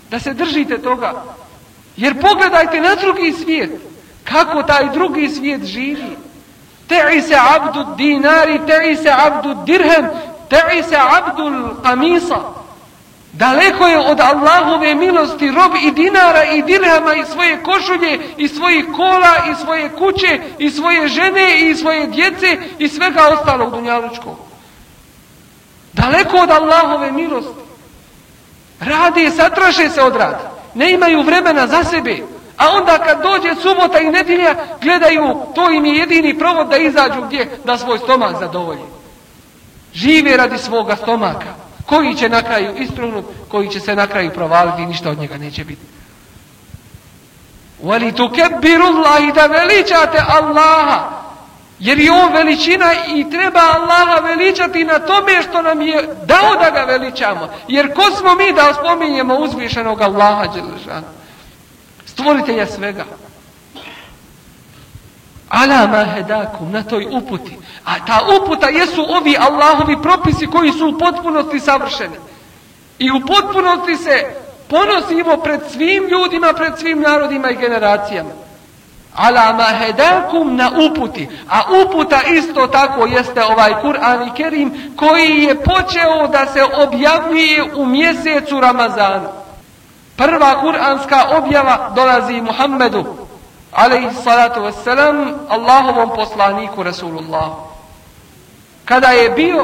Da se držite toga. Jer pogledajte na drugi svijet. Kako taj drugi svijet živi. Te'i se abdu dinari, te'i se abdu dirhem, te'i se abdu kamisa. Daleko je od Allahove milosti rob i dinara i dirhama i svoje košulje i svojih kola i svoje kuće i svoje žene i svoje djece i svega ostalog dunjalučkog. Daleko od Allahove milosti. Rade, satraše se od rada. Ne imaju vremena za sebe. A onda kad dođe subota i nedjelja, gledaju, to im je jedini provod da izađu gdje, da svoj stomak zadovolji. Žive radi svoga stomaka. Koji će na kraju istrunut, koji će se na kraju provaliti i ništa od njega neće biti. Wali tukebbirullahi, da veličate Allaha. Jer je on veličina i treba Allaha veličati na tome što nam je dao da ga veličamo. Jer ko smo mi da spominjemo uzvišenog Allaha dželešanu, stvoritelja svega. Ala ma hedakum, na toj uputi. A ta uputa jesu ovi Allahovi propisi koji su u potpunosti savršeni. I u potpunosti se ponosimo pred svim ljudima, pred svim narodima i generacijama. Ala ma hedakum, na uputi. A uputa isto tako jeste ovaj Kur'an i Kerim koji je počeo da se objavljuje u mjesecu Ramazanu. Prva kuranska objava dolazi Muhammedu alejhi salatu vesselam, Allahovom poslaniku Rasulullah. Kada je bio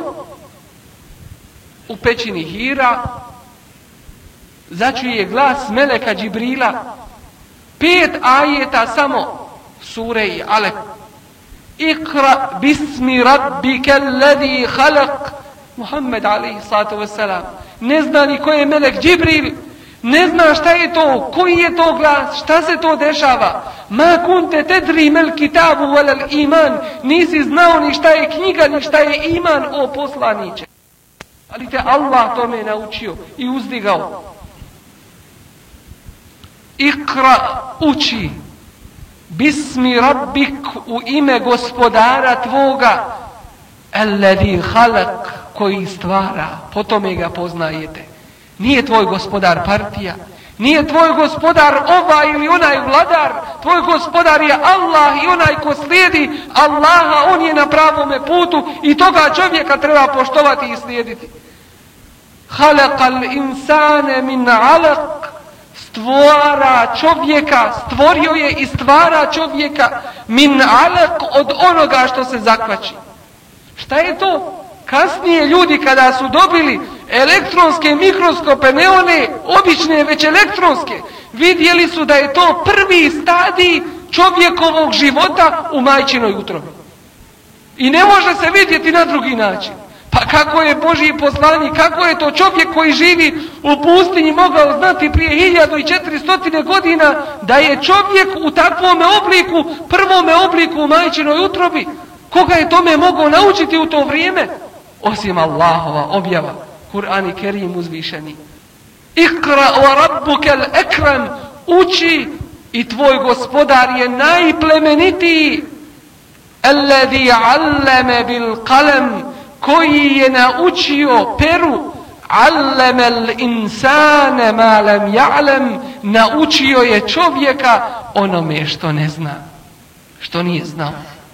u pećini Hira, začuje glas meleka Džibrila, pet ajeta samo sure i Alek. Ikra bismi rabbike alladhi khalaq. Muhammed alejhi salatu vesselam ne zna ni ko je melek Džibril, ne zna šta je to, koji je to glas, šta se to dešava. Ma kunte tedri mel kitabu walal iman, nisi znao ni šta je knjiga, ni šta je iman, o poslaniče. Ali te Allah tome naučio i uzdigao. Ikra, uči, bismi rabbik, u ime gospodara tvoga, alladhi khalaq, koji stvara, po tome ga poznajete. Nije tvoj gospodar partija, nije tvoj gospodar ovaj ili onaj vladar, tvoj gospodar je Allah i onaj ko slijedi Allaha, on je na pravome putu i toga čovjeka treba poštovati i slijediti. Khalaqal insane min alaq, stvara čovjeka, stvorio je i stvara čovjeka min alaq, od onoga što se zakvači. Šta je to? Kasnije ljudi kada su dobili elektronske mikroskope, ne one obične, već elektronske, vidjeli su da je to prvi stadij čovjekovog života u majčinoj utrobi. I ne može se vidjeti na drugi način. Pa kako je Božji poslanik, kako je to čovjek koji živi u pustinji mogao znati prije hiljadu i četiristo godina da je čovjek u takvom obliku, prvome obliku u majčinoj utrobi? Koga je tome mogao naučiti u to vrijeme? Osim Allahova objava, Kur'an i Kerim uzvišeni. Ikra wa rabbukel ekram, uči i tvoj gospodar je najplemenitiji. Alladhi allame bil qalam, koji je naučio peru. Allamel insane ma lam ja'lam, naučio je čovjeka onome što ne zna, što nije znao.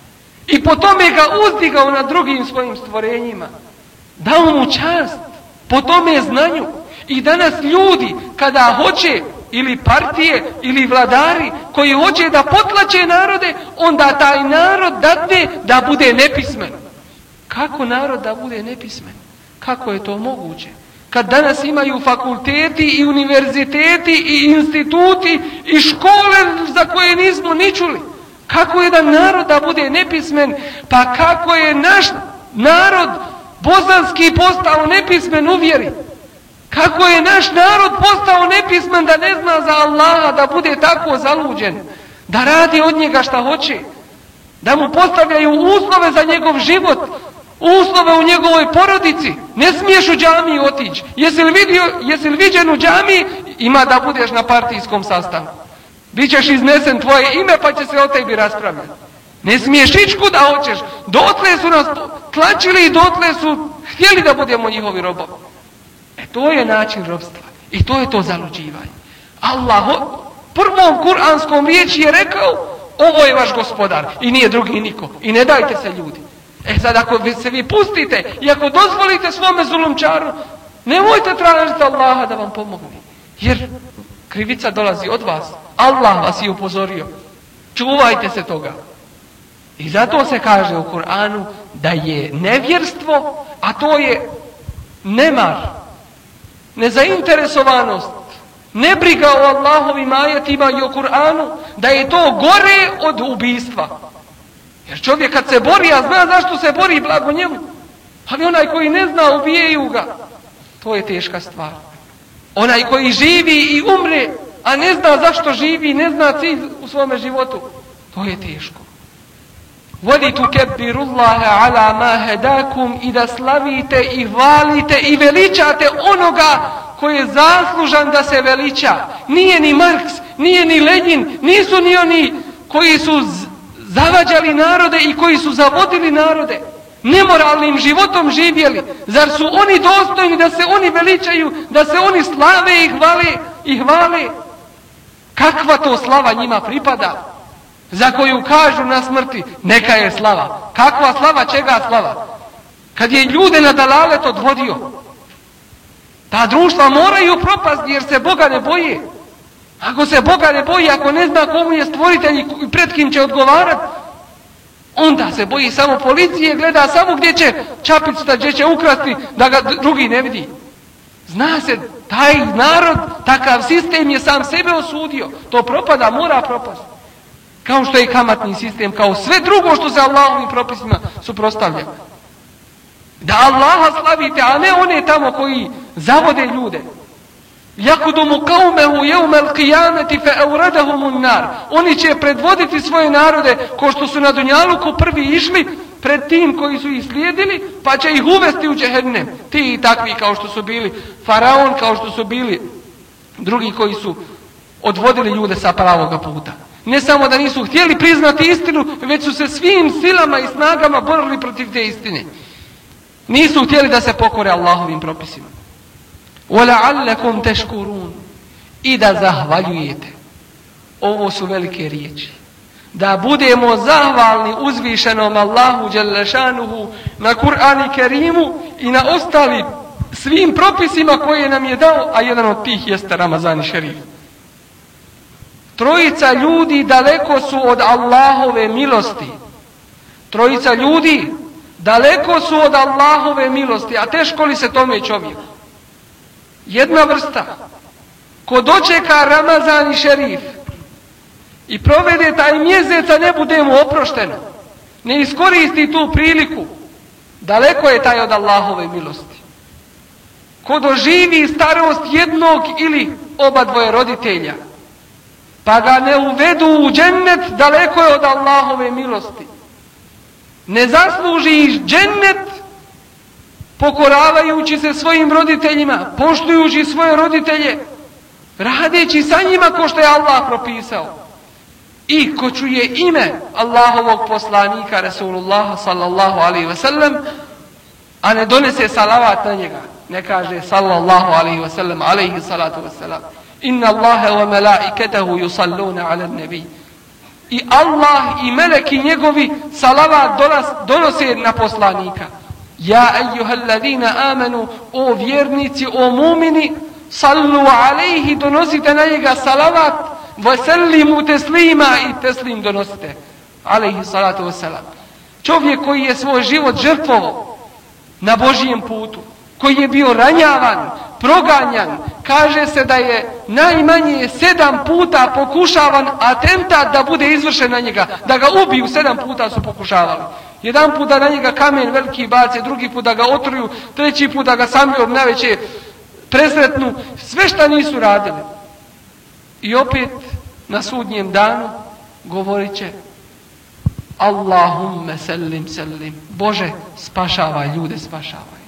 I po tome ga uzdigao na drugim svojim stvorenjima. Dao mu čast po tome znanju. I danas ljudi kada hoće, ili partije, ili vladari, koji hoće da potlače narode, onda taj narod dadne da bude nepismen. Kako narod da bude nepismen? Kako je to moguće? Kad danas imaju fakulteti i univerziteti i instituti i škole za koje nismo ni čuli. Kako jedan narod da bude nepismen? Pa kako je naš narod bosanski postao nepismen u vjeri? Kako je naš narod postao nepismen da ne zna za Allaha, da bude tako zaluđen, da radi od njega šta hoće, da mu postavljaju uslove za njegov život, uslove u njegovoj porodici. Ne smiješ u džamiju otići. Jesi li, vidio, jesi li viđen u džamiji? Ima da budeš na partijskom sastanku. Bićeš iznesen tvoje ime pa će se o tebi raspravljati. Ne smiješ ići kuda hoćeš. Dotle su nas tlačili i dotle su htjeli da budemo njihovi robovi. E to je način robstva. I to je to zaluđivanje. Allah prvom kuranskom riječi je rekao ovo je vaš gospodar i nije drugi niko. I ne dajte se ljudi. E sad ako se vi pustite i ako dozvolite svome zulumčaru, nemojte tražiti Allaha da vam pomogne. Jer krivica dolazi od vas. Allah vas je upozorio. Čuvajte se toga. I zato se kaže u Kur'anu da je nevjerstvo, a to je nemar, nezainteresovanost, nebriga o Allahovim ajetima i o Kur'anu, da je to gore od ubijstva. Jer čovjek kad se bori, a zna zašto se bori, blago njemu. Ali onaj koji ne zna, ubijaju ga. To je teška stvar. Onaj koji živi i umre, a ne zna zašto živi i ne zna cilj u svome životu, to je teško. وَلِتُكَبِّرُ اللَّهَ عَلَى مَا هَدَاكُمْ i da slavite i hvalite i veličate onoga koji je zaslužan da se veliča. Nije ni Marks, nije ni Lenin, nisu ni oni koji su zavađali narode i koji su zavodili narode. Nemoralnim životom živjeli. Zar su oni dostojni da se oni veličaju, da se oni slave i hvale i hvale? Kakva to slava njima pripada? Za koju kažu na smrti, neka je slava. Kakva slava, čega slava? Kad je ljude na dalalet odvodio. Ta društva moraju propasti jer se Boga ne boje. Ako se Boga ne boji, ako ne zna komu je stvoritelj i pred kim će odgovarati, onda se boji samo policije, gleda samo gdje će čapicu, gdje će ukrasti, da ga drugi ne vidi. Zna se, taj narod, takav sistem je sam sebe osudio. To propada, mora propasti. Kao što je kamatni sistem, kao sve drugo što se Allahovim propisima suprotstavlja. Da Allaha slavite, a ne one tamo koji zavode ljude. Yakudumu qaumehu yawm al-qiyamati fa awradahum an-nar. Oni će predvoditi svoje narode kao što su na dunjaluku prvi išli pred tim koji su ih slijedili, pa će ih uvesti u džehennem. Ti i takvi kao što su bili faraon, kao što su bili drugi koji su odvodili ljude sa pravoga puta. Ne samo da nisu htjeli priznati istinu, već su se svim silama i snagama borili protiv te istine. Nisu htjeli da se pokore Allahovim propisima. وَلَعَلَّكُمْ تَشْكُرُونَ i da zahvaljujete. Ovo su velike riječi. Da budemo zahvalni uzvišenom Allahu Đelešanuhu na Kur'an i Kerimu i na ostali svim propisima koje nam je dao, a jedan od tih jeste Ramazan i Šerif. Trojica ljudi daleko su od Allahove milosti. Trojica ljudi daleko su od Allahove milosti, a teško li se tome čovjeku? Jedna vrsta, ko dočeka Ramazan i Šerif i provede taj mjesec, a ne bude mu oprošteno, ne iskoristi tu priliku, daleko je taj od Allahove milosti. Ko doživi starost jednog ili oba dvoje roditelja, pa ga ne uvedu u džennet, daleko je od Allahove milosti. Ne zasluži džennet pokoravajući se svojim roditeljima, poštujući svoje roditelje, radeći sa njima ko što je Allah propisao. I ko čuje ime Allahovog poslanika Rasulullah sallallahu alaihi wa sallam, a ne donese salavat na njega, ne kaže sallallahu alaihi wa sallam, alaihi salatu wa sallam. Inna Allahe wa melaiketahu yusalluna ala nabi. I Allah i meleki njegovi salavat donose na poslanika. Ja ejuhalladina amanu, o vjernici, o mumini, sallu alaihi, donosite na njega salavat, vasallimu teslima i teslim donosite. Alaihi salatu wasalam. Čovjek koji je svoj život žrtvovo na Božijem putu, koji je bio ranjavan, proganjan, kaže se da je najmanje sedam puta pokušavan atentat da bude izvršen na njega, da ga ubiju, sedam puta su pokušavali. Jedan put da na njega kamen veliki bace, drugi put da ga otruju, treći put da ga samljom naveće presretnu, sve šta nisu radili. I opet na sudnjem danu govorit će Allahumme sellim sellim, Bože spašavaj ljude, spašavaj.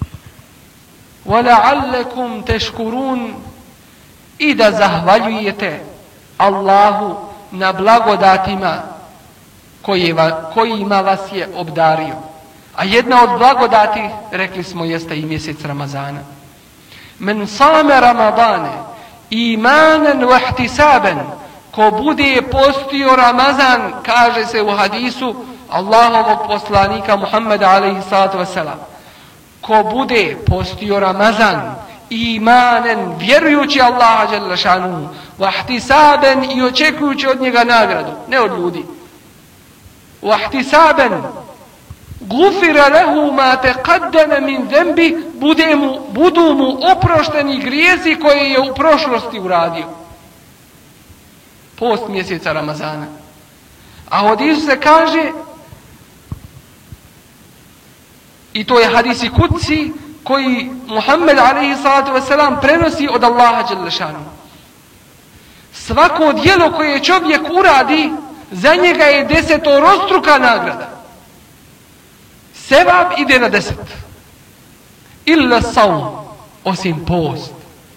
وَلَعَلَّكُمْ تَشْكُرُونَ i da zahvaljujete Allahu na blagodatima kojima vas je obdario. A jedna od blagodati, rekli smo, jeste i mjesec Ramazana. Men same Ramadane imanan wa ihtisaban, ko bude postio Ramazan, kaže se u hadisu Allahovog poslanika Muhammeda alejhi salatu vesselam, ko bude postio Ramazan imanen, vjerujući Allaha dželle šanuhu, wa ihtisaban, i očekujući od njega nagradu, ne od ljudi, wa ihtisaban gufira lehu ma taqaddama min dhanbi, bude mu, budu mu oprošteni grijesi koje je u prošlosti uradio. Post mjeseca Ramazana. A u hadisu se kaže, i to je hadisi kudsi koji Muhammed alejhi salatu vesselam prenosi od Allaha dželle šanuhu, svako djelo koje čovjek uradi, za njega je desetorostruka nagrada. Sevab ide na deset. Illa saum, osim post.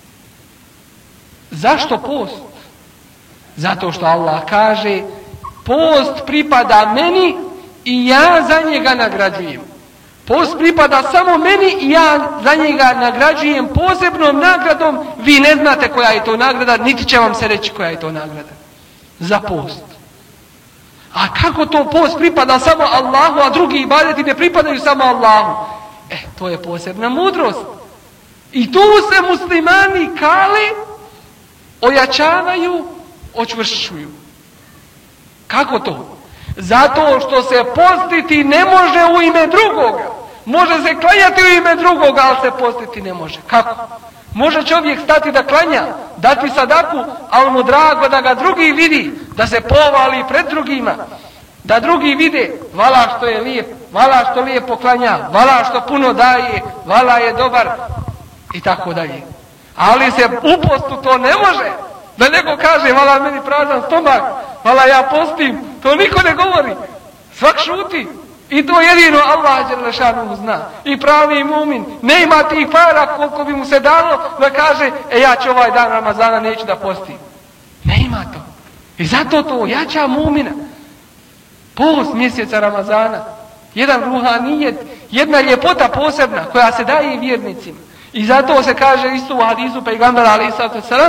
Zašto post? Zato što Allah kaže, post pripada meni i ja za njega nagrađujem. Post pripada samo meni i ja za njega nagrađujem posebnom nagradom. Vi ne znate koja je to nagrada, niti će vam se reći koja je to nagrada. Za post. A kako to post pripada samo Allahu, a drugi ibadeti ne pripadaju samo Allahu? E, to je posebna mudrost. I tu se muslimani kale, ojačavaju, očvršćuju. Kako to? Zato što se postiti ne može u ime drugoga. Može se klanjati u ime drugoga, ali se postiti ne može. Kako? Može čovjek stati da klanja, dati sadaku, ali mu drago da ga drugi vidi, da se povali pred drugima, da drugi vide, vala što je lijep, vala što lijepo klanja, vala što puno daje, vala je dobar, i tako dalje. Ali se u postu to ne može. Da neko kaže, vala meni prazan stomak, vala ja postim, to niko ne govori. Svak šuti. I to jedino Allah dželle šanuhu zna. I pravi mumin ne ima tih para koliko bi mu se dalo da kaže, e ja ću ovaj dan Ramazana neću da postim. Ne ima to. I zato to jača mumina. Post mjeseca Ramazana, jedan ruhanijet, jedna ljepota posebna koja se daje vjernicima. I zato se kaže isto u hadisu pejgambera alejhi salatu vesselam,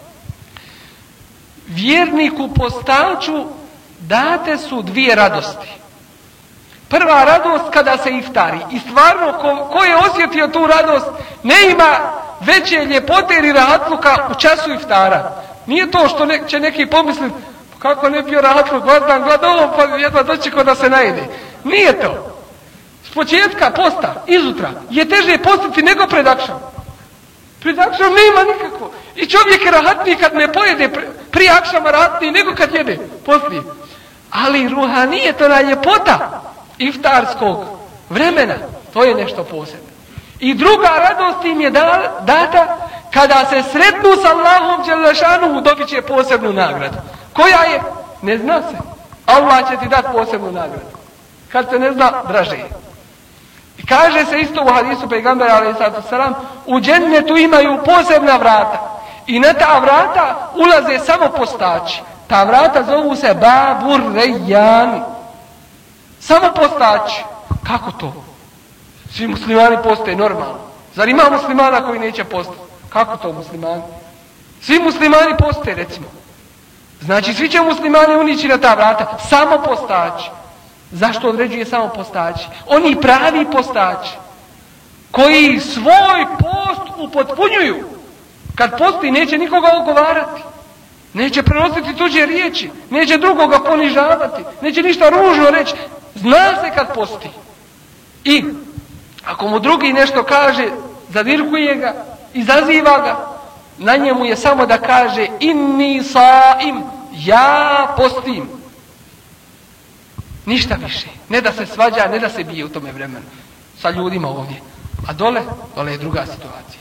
vjerniku postaču date su dvije radosti. Prva radost kada se iftari. I stvarno, ko, ko je osjetio tu radost, ne ima veće ljepote ili rahatluka u času iftara. Nije to što ne, će neki pomisliti, kako ne pio rahatluk, gledam gladovom, pa jedva dočekao da se najede. Nije to. S početka posta, izutra, je teže postiti nego pred akšom. Pred akšom nema nikako. I čovjek je rahatniji kad ne pojede, prije akšama rahatniji nego kad jede, poslije. Ali ruhanije, to je ljepota iftarskog vremena, to je nešto posebno. I druga radost im je data kada se sretnu s Allahom dželle šanuhu, dobit će posebnu nagradu. Koja je? Ne zna se. Allah će ti dati posebnu nagradu. Kad se ne zna, draže je. I kaže se isto u hadisu pejgambera alejhi salatu vesselam, u džennetu imaju posebna vrata. I na ta vrata ulaze samo postači. Ta vrata zovu se Babur Rejjan. Samo postači. Kako to? Svi muslimani postoje normalno. Zar ima muslimana koji neće postati? Kako to muslimani? Svi muslimani postoje, recimo. Znači svi će muslimani unići na ta vrata. Samo postači. Zašto određuje samo postači? Oni pravi postači. Koji svoj post upotpunjuju. Kad posti neće nikoga ogovarati. Neće prenositi tuđe riječi. Neće drugoga ponižavati. Neće ništa ružno reći. Zna se kad posti. I ako mu drugi nešto kaže, zavirkuje ga, izaziva ga, na njemu je samo da kaže inni saim, ja postim. Ništa više. Ne da se svađa, ne da se bije u tome vremenu sa ljudima ovdje. A dole, dole je druga situacija.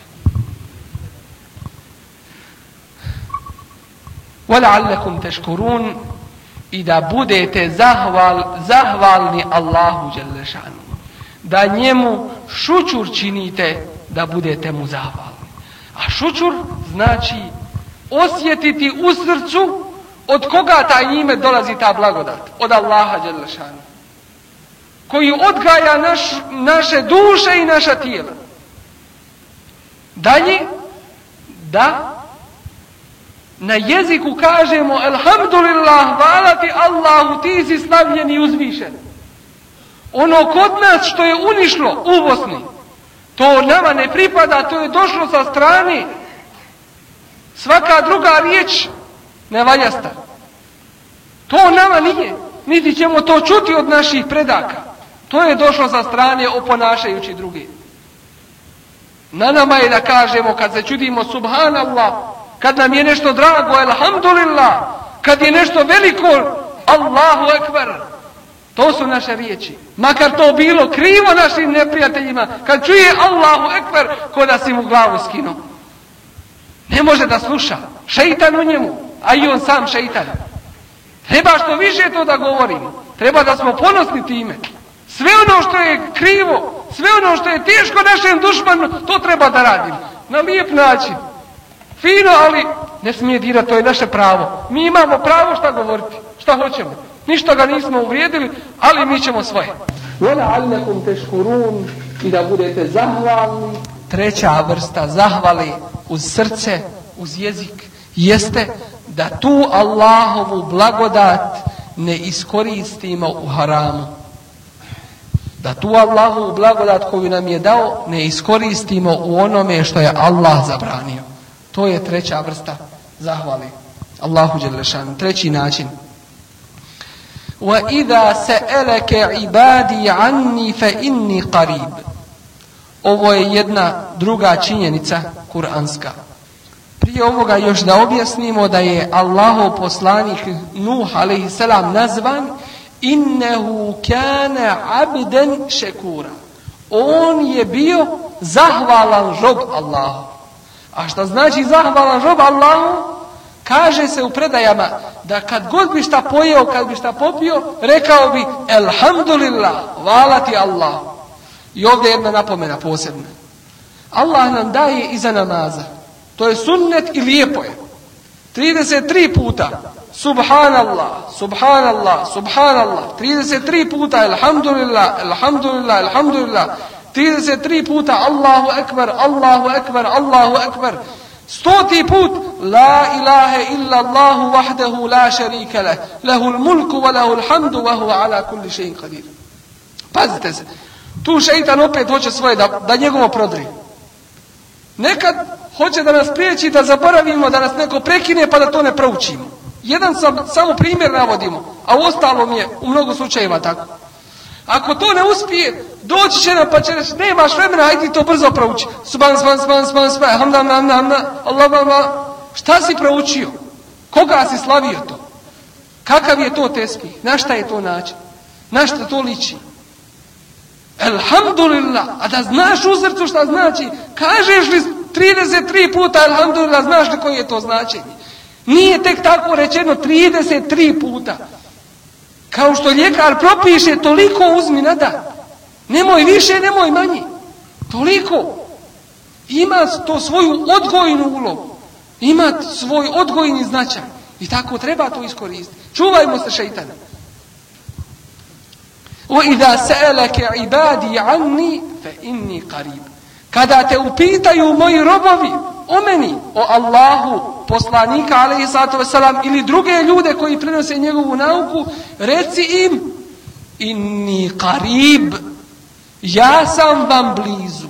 وَلَعَلَّكُمْ تَشْكُرُونَ, i da budete zahval, zahvalni Allahu dželle šanuhu. Da njemu šučur činite, da budete mu zahvalni. A šučur znači osjetiti u srcu od koga ta ime dolazi ta blagodat. Od Allaha dželle šanuhu. Koji odgaja naš, naše duše i naša tijela. Dalje, da na jeziku kažemo elhamdulillah, hvala ti Allahu, ti si slavljen i uzvišen. Ono kod nas što je unišlo u Bosni, to nama ne pripada, to je došlo sa strane. Svaka druga riječ nevaljasta. To nama nije, niti ćemo to čuti od naših predaka. To je došlo sa strane oponašajući druge. Na nama je da kažemo kad se čudimo subhanallah, kad nam je nešto drago elhamdulillah, kad je nešto veliko Allahu ekber. To su naše riječi. Makar to bilo krivo našim neprijateljima, kad čuje Allahu ekber, ko da si mu glavu skinuo. Ne može da sluša. Šeitan u njemu, a i on sam šeitan. Treba što više to da govorimo. Treba da smo ponosni time. Sve ono što je krivo, sve ono što je teško našem dušmanu, to treba da radimo. Na lijep način. Fino, ali ne smije dirati, to je naše pravo. Mi imamo pravo šta govoriti, šta hoćemo. Ništa ga nismo uvrijedili, ali mi ćemo svoje. وَلَعَلَّكُمْ تَشْكُرُونَ I da budete zahvalni. Treća vrsta zahvali uz srce, uz jezik, jeste da tu Allahovu blagodat ne iskoristimo u haramu. Da tu Allahovu blagodat koju nam je dao ne iskoristimo u onome što je Allah zabranio. To je treća vrsta zahvali Allahu dželle šanu. Treći način. وَإِذَا سَأَلَكَ عِبَادِي عَنِّي فَإِنِّي قَرِيبٌ. Ovo je jedna druga činjenica kuranska. Prije ovoga još da objasnimo da je Allahov poslanik Nuh alejhiselam nazvan innehu kana abden šekura. On je bio zahvalan rob Allahu. A šta znači zahvalan rob Allahu? Kaže se u predajama da kad god bi šta pojeo, kad bi šta popio, rekao bi elhamdulillah, hvala ti Allah. I ovdje jedna napomena posebna. Allah nam daje iza namaza. To je sunnet i lijepo je. trideset tri puta subhanallah, subhanallah, subhanallah. trideset tri puta elhamdulillah, elhamdulillah, elhamdulillah. trideset tri puta Allahu ekber, Allahu ekber, Allahu ekber. Stoti put la ilaha illa Allahu wahdahu la sharika lah, lahul mulku wa lahul hamdu wa huwa ala kulli shay'in qadir. Pazite se. Tu šeitan opet hoće svoje da, da njegovo prodri. Nekad hoće da nas priječi da zaboravimo, da nas neko prekine pa da to ne proučimo. Jedan sam, samo primjer navodimo, a u ostalom je u mnogo slučajeva tako. Ako to ne uspije, doći će nam pa će reći, nemaš vremena, hajde to brzo prouči. Subhan, subhan, subhan, subhan, subhan, hamdam, hamdam, hamdam, Allah, Allah. Šta si proučio? Koga si slavio to? Kakav je to tespih? Na šta je to način? Na šta to liči? Elhamdulillah, a da znaš u srcu šta znači, kažeš li trideset tri puta elhamdulillah, znaš li koje je to značenje? Nije tek tako rečeno trideset tri puta. Kao što ljekar propiše, toliko uzmi na dan. Nemoj više, nemoj manje. Toliko. Ima to svoju odgojnu ulogu. Ima svoj odgojni značaj. I tako treba to iskoristiti. Čuvajmo se šeitana. وَإِذَا سَأَلَكَ عِبَادِي عَنِّي فَإِنِّي قَرِيبٌ. Kada te upitaju moji robovi o meni, o Allahu, poslanika alejhi salatu vesselam ili druge ljude koji prenose njegovu nauku, reci im inni qarib, ja sam vam blizu.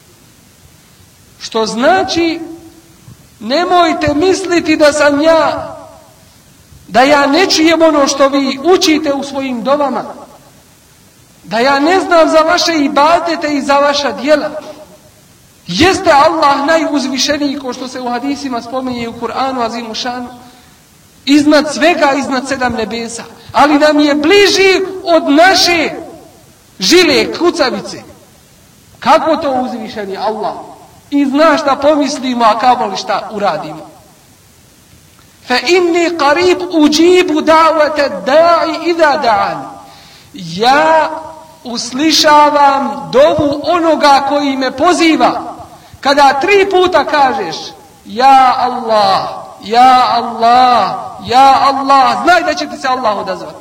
Što znači nemojte misliti da sam ja, da ja ne čujem ono što vi učite u svojim dovama, da ja ne znam za vaše ibadete i za vaša djela. Jeste Allah najuzvišeniji, ko što se u hadisima spominje u Kur'anu azimu šanu, iznad svega, iznad sedam nebesa, ali nam je bliži od naše žile, kucavice. Kako to uzvišeni Allah? I zna šta pomislimo, a kamoli šta uradimo. Fa inni qarib ujibu da'wata da'i idha da'an. Ja uslišavam dovu onoga koji me poziva. Kada tri puta kažeš ja Allah, ja Allah, ja Allah, znaj da će ti se Allah odazvati.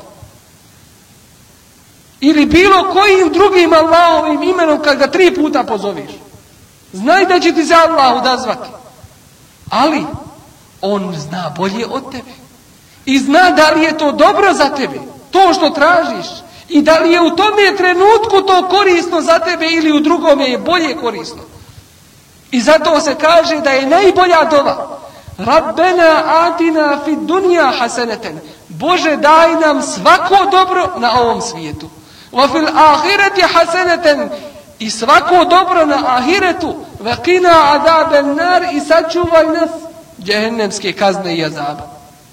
Ili bilo kojim drugim Allahovim imenom kad ga tri puta pozoveš, znaj da će ti se Allah odazvati. Ali On zna bolje od tebe. I zna da li je to dobro za tebe, to što tražiš. I da li je u tome trenutku to korisno za tebe ili u drugome je bolje korisno. I zato se kaže da je najbolja dova Rabbena atina fid dunja hasanatan. Bože, daj nam svako dobro na ovom svijetu. Wa fil ahireti hasanatan. I svako dobro na ahiretu. Wa qina azaben nar. I sačuvaj nas džehennemske kazne i azaba.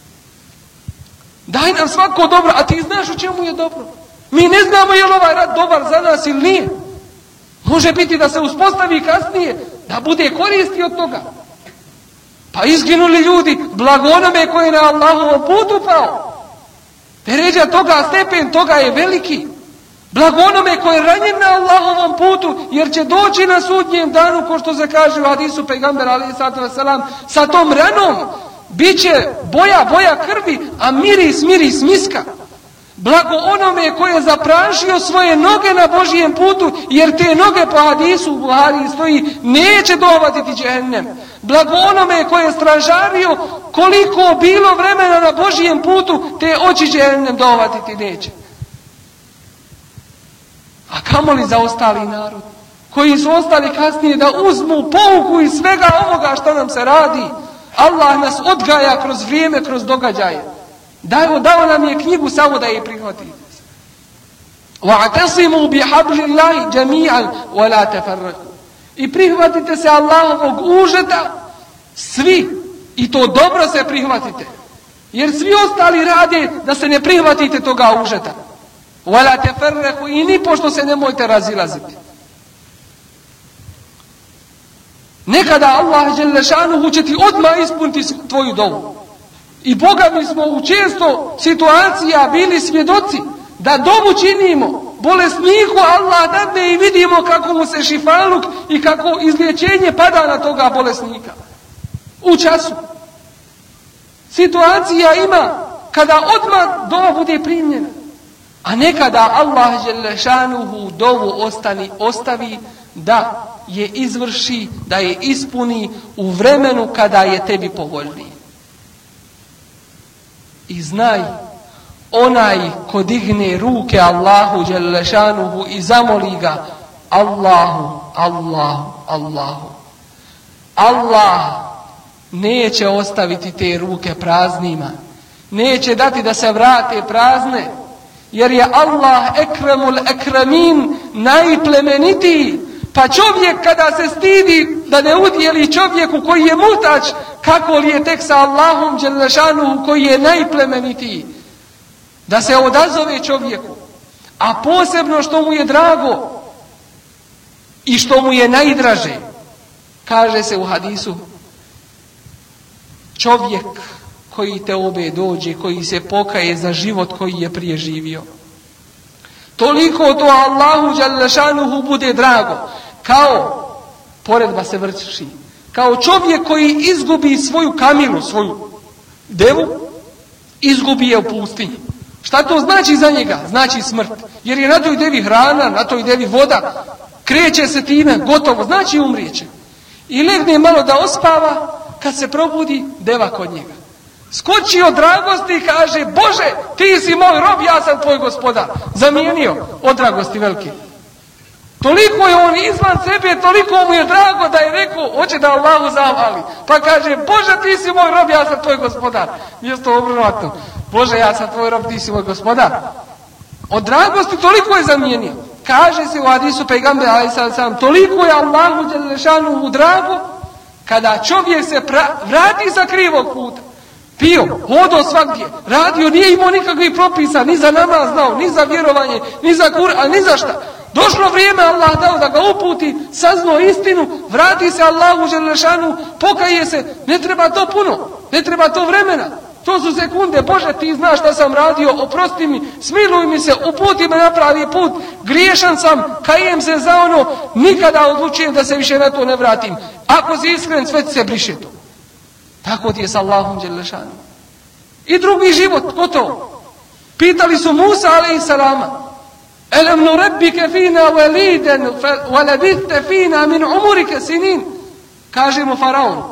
Daj nam svako dobro, a ti znaš u čemu je dobro. Mi ne znamo je li ovaj rat dobar za nas ili nije. Može biti da se uspostavi kasnije, da bude koristi od toga. Pa izginuli ljudi, blago onome koji je na Allahovom putu pao. Peređa toga, stepen toga je veliki. Blago onome koji je ranjen na Allahovom putu, jer će doći na sudnjem danu, ko što se kaže u hadisu pejgambera alejhi salatu vesselam, sa tom ranom biće boja, boja krvi, a miris, miris miska. Blago onome koji je zaprašio svoje noge na Božijem putu, jer te noge po hadisu u Buhariji stoji, neće dohvatiti džehennem. Blago onome koji je stražario, koliko bilo vremena na Božijem putu, te oči džehennem dohvatiti neće. A kamoli za ostali narod, koji su ostali kasnije da uzmu pouku iz svega ovoga što nam se radi. Allah nas odgaja kroz vrijeme, kroz događaje. Dao, dao nam je knjigu samo da je prihvatite. وَاعْتَصِمُوا بِحَبْلِ اللَّهِ جَمِيعًا وَلَا تَفَرَّقُوا. I prihvatite se Allahovog užeta svi, i to dobro se prihvatite. Jer svi ostali rade da se ne prihvatite toga užeta. وَلَا تَفَرَّقُوا. I ni pošto se nemojte razilaziti. Nekada Allah dželle šanuhu će ti odmah ispuniti tvoju dovu. I Boga mi smo u često situacija bili svjedoci da dovu činimo bolesniku, Allah dadne i vidimo kako mu se šifaluk i kako izlječenje pada na toga bolesnika. U času. Situacija ima kada odmah dova bude primljena. A nekada Allah dželle šanuhu dovu ostani, ostavi da je izvrši, da je ispuni u vremenu kada je tebi povoljniji. I znaj, onaj ko digne ruke Allahu dželle šanuhu i zamoli ga, Allahu, Allahu, Allahu. Allah neće ostaviti te ruke praznima. Neće dati da se vrate prazne. Jer je Allah ekremul ekremin, najplemenitiji. Pa čovjek kada se stidi da ne udjeli čovjeku koji je mutač, kako li je tek sa Allahom dželle šanuhu koji je najplemenitiji. Da se odazove čovjeku. A posebno što mu je drago i što mu je najdraže. Kaže se u hadisu, čovjek koji te obe dođe, koji se pokaje za život koji je prije živio. Toliko to Allahu dželle šanuhu bude drago. Kao, poredba se vrši, kao čovjek koji izgubi svoju kamilu, svoju devu, izgubi je u pustinji. Šta to znači za njega? Znači smrt. Jer je na toj devi hrana, na toj devi voda, kreće se time, gotovo, znači umrijeće. I legne malo da ospava, kad se probudi, deva kod njega. Skoči od dragosti i kaže, Bože, ti si moj rob, ja sam tvoj gospodar. Zamijenio od dragosti velike. Toliko je on izvan sebe, toliko mu je drago da je rekao, hoće da Allahu zahvali. Pa kaže, Bože, ti si moj rob, ja sam tvoj gospodar. Mjesto obrnuto, Bože, ja sam tvoj rob, ti si moj gospodar. Od dragosti toliko je zamijenio. Kaže se u hadisu pejgambera alejhi salatu vesselam, toliko je Allahu dželle šanuhu drago kada čovjek se pra, vrati sa krivog puta. Pio, hodao svagdje, radio, nije imao nikakvih propisa, ni za namaz znao, ni za vjerovanje, ni za Kur'an, ni za šta. Došlo vrijeme, Allah dao da ga uputi, saznao istinu, vrati se Allahu dželle šanuhu, pokaje se, ne treba to puno, ne treba to vremena. To su sekunde, Bože, ti znaš šta sam radio, oprosti mi, smiluj mi se, uputi me na pravi put, griješan sam, kajem se za ono, nikada odlučujem da se više na to ne vratim. Ako si iskren, sve se briše to. Tako ti je s Allahom dželle šanuhu. I drugi život, gotovo. Pitali su Musa alejhi salama, Elem nurebbike fina veliden, velebite fina min umurike sinin. Kaže mu faraon,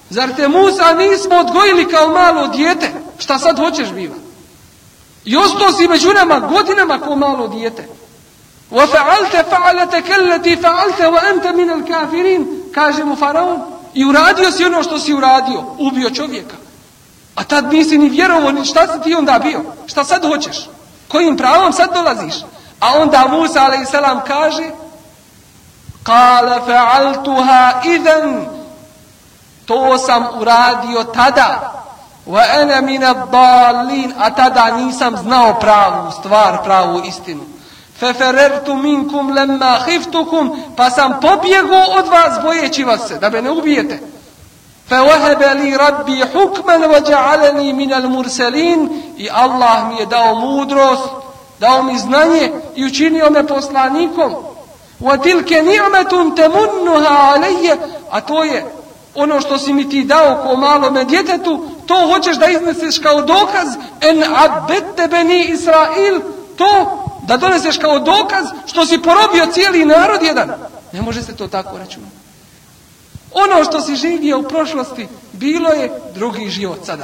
Zar te Musa nismo odgojili kao malo dijete? Šta sad hoćeš biva? I ostao si među nama godinama kao malo dijete. وَفَعَلْتَ فَعَلَتَكَ الَّتِي فَعَلْتَ وَأَنْتَ مِنَ الْكَافِرِينَ, kaže mu faraon. I uradio si ono što si uradio, ubio čovjeka. A tad nisi ni vjerovao, ni šta si ti onda bio? Šta sad hoćeš? Kojim pravom sad dolaziš? A onda Musa alejselam kaže: قَالَ فَعَلْتُهَا إِذًا, to sam uradio tada. وَأَنَا مِنَ الضَّالِّينَ, a tada nisam znao pravu stvar, pravu istinu. فَفَرَرْتُ مِنْكُمْ لَمَّا خِفْتُكُمْ, pa sam pobjegao od vas bojeći vas se, da me ne ubijete. فَوَهَبَ لِي رَبِّي حُكْمًا وَجَعَلَنِي مِنَ الْمُرْسَلِينَ, i Allah mi je dao mudrost, dao mi znanje i učinio me poslanikom. وَتِلْكَ نِعْمَةٌ تَمُنُّهَا عَلَيَّ, a to je ono što si mi ti dao ko malome djetetu, to hoćeš da izneseš kao dokaz. En abete beni Israil, to da doneseš kao dokaz što si porobio cijeli narod jedan. Ne može se to tako računati. Ono što si živio u prošlosti, bilo je drugi život sada.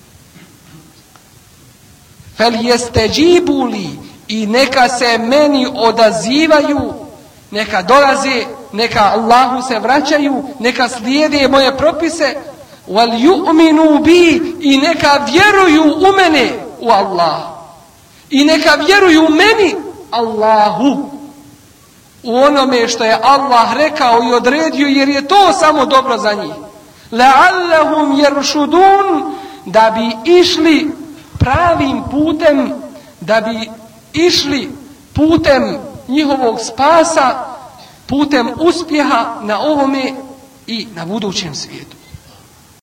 Fel jeste džibuli, i neka se meni odazivaju, neka dolaze, neka Allahu se vraćaju, neka slijede moje propise. Wal yu'minu bi, i neka vjeruju u mene, u Allah. I neka vjeruju meni, Allahu, u onome što je Allah rekao i odredio, jer je to samo dobro za njih. La'allahum yarshudun, da bi išli pravim putem, da bi išli putem njihovog spasa, putem uspjeha na ovome i na budućem svijetu.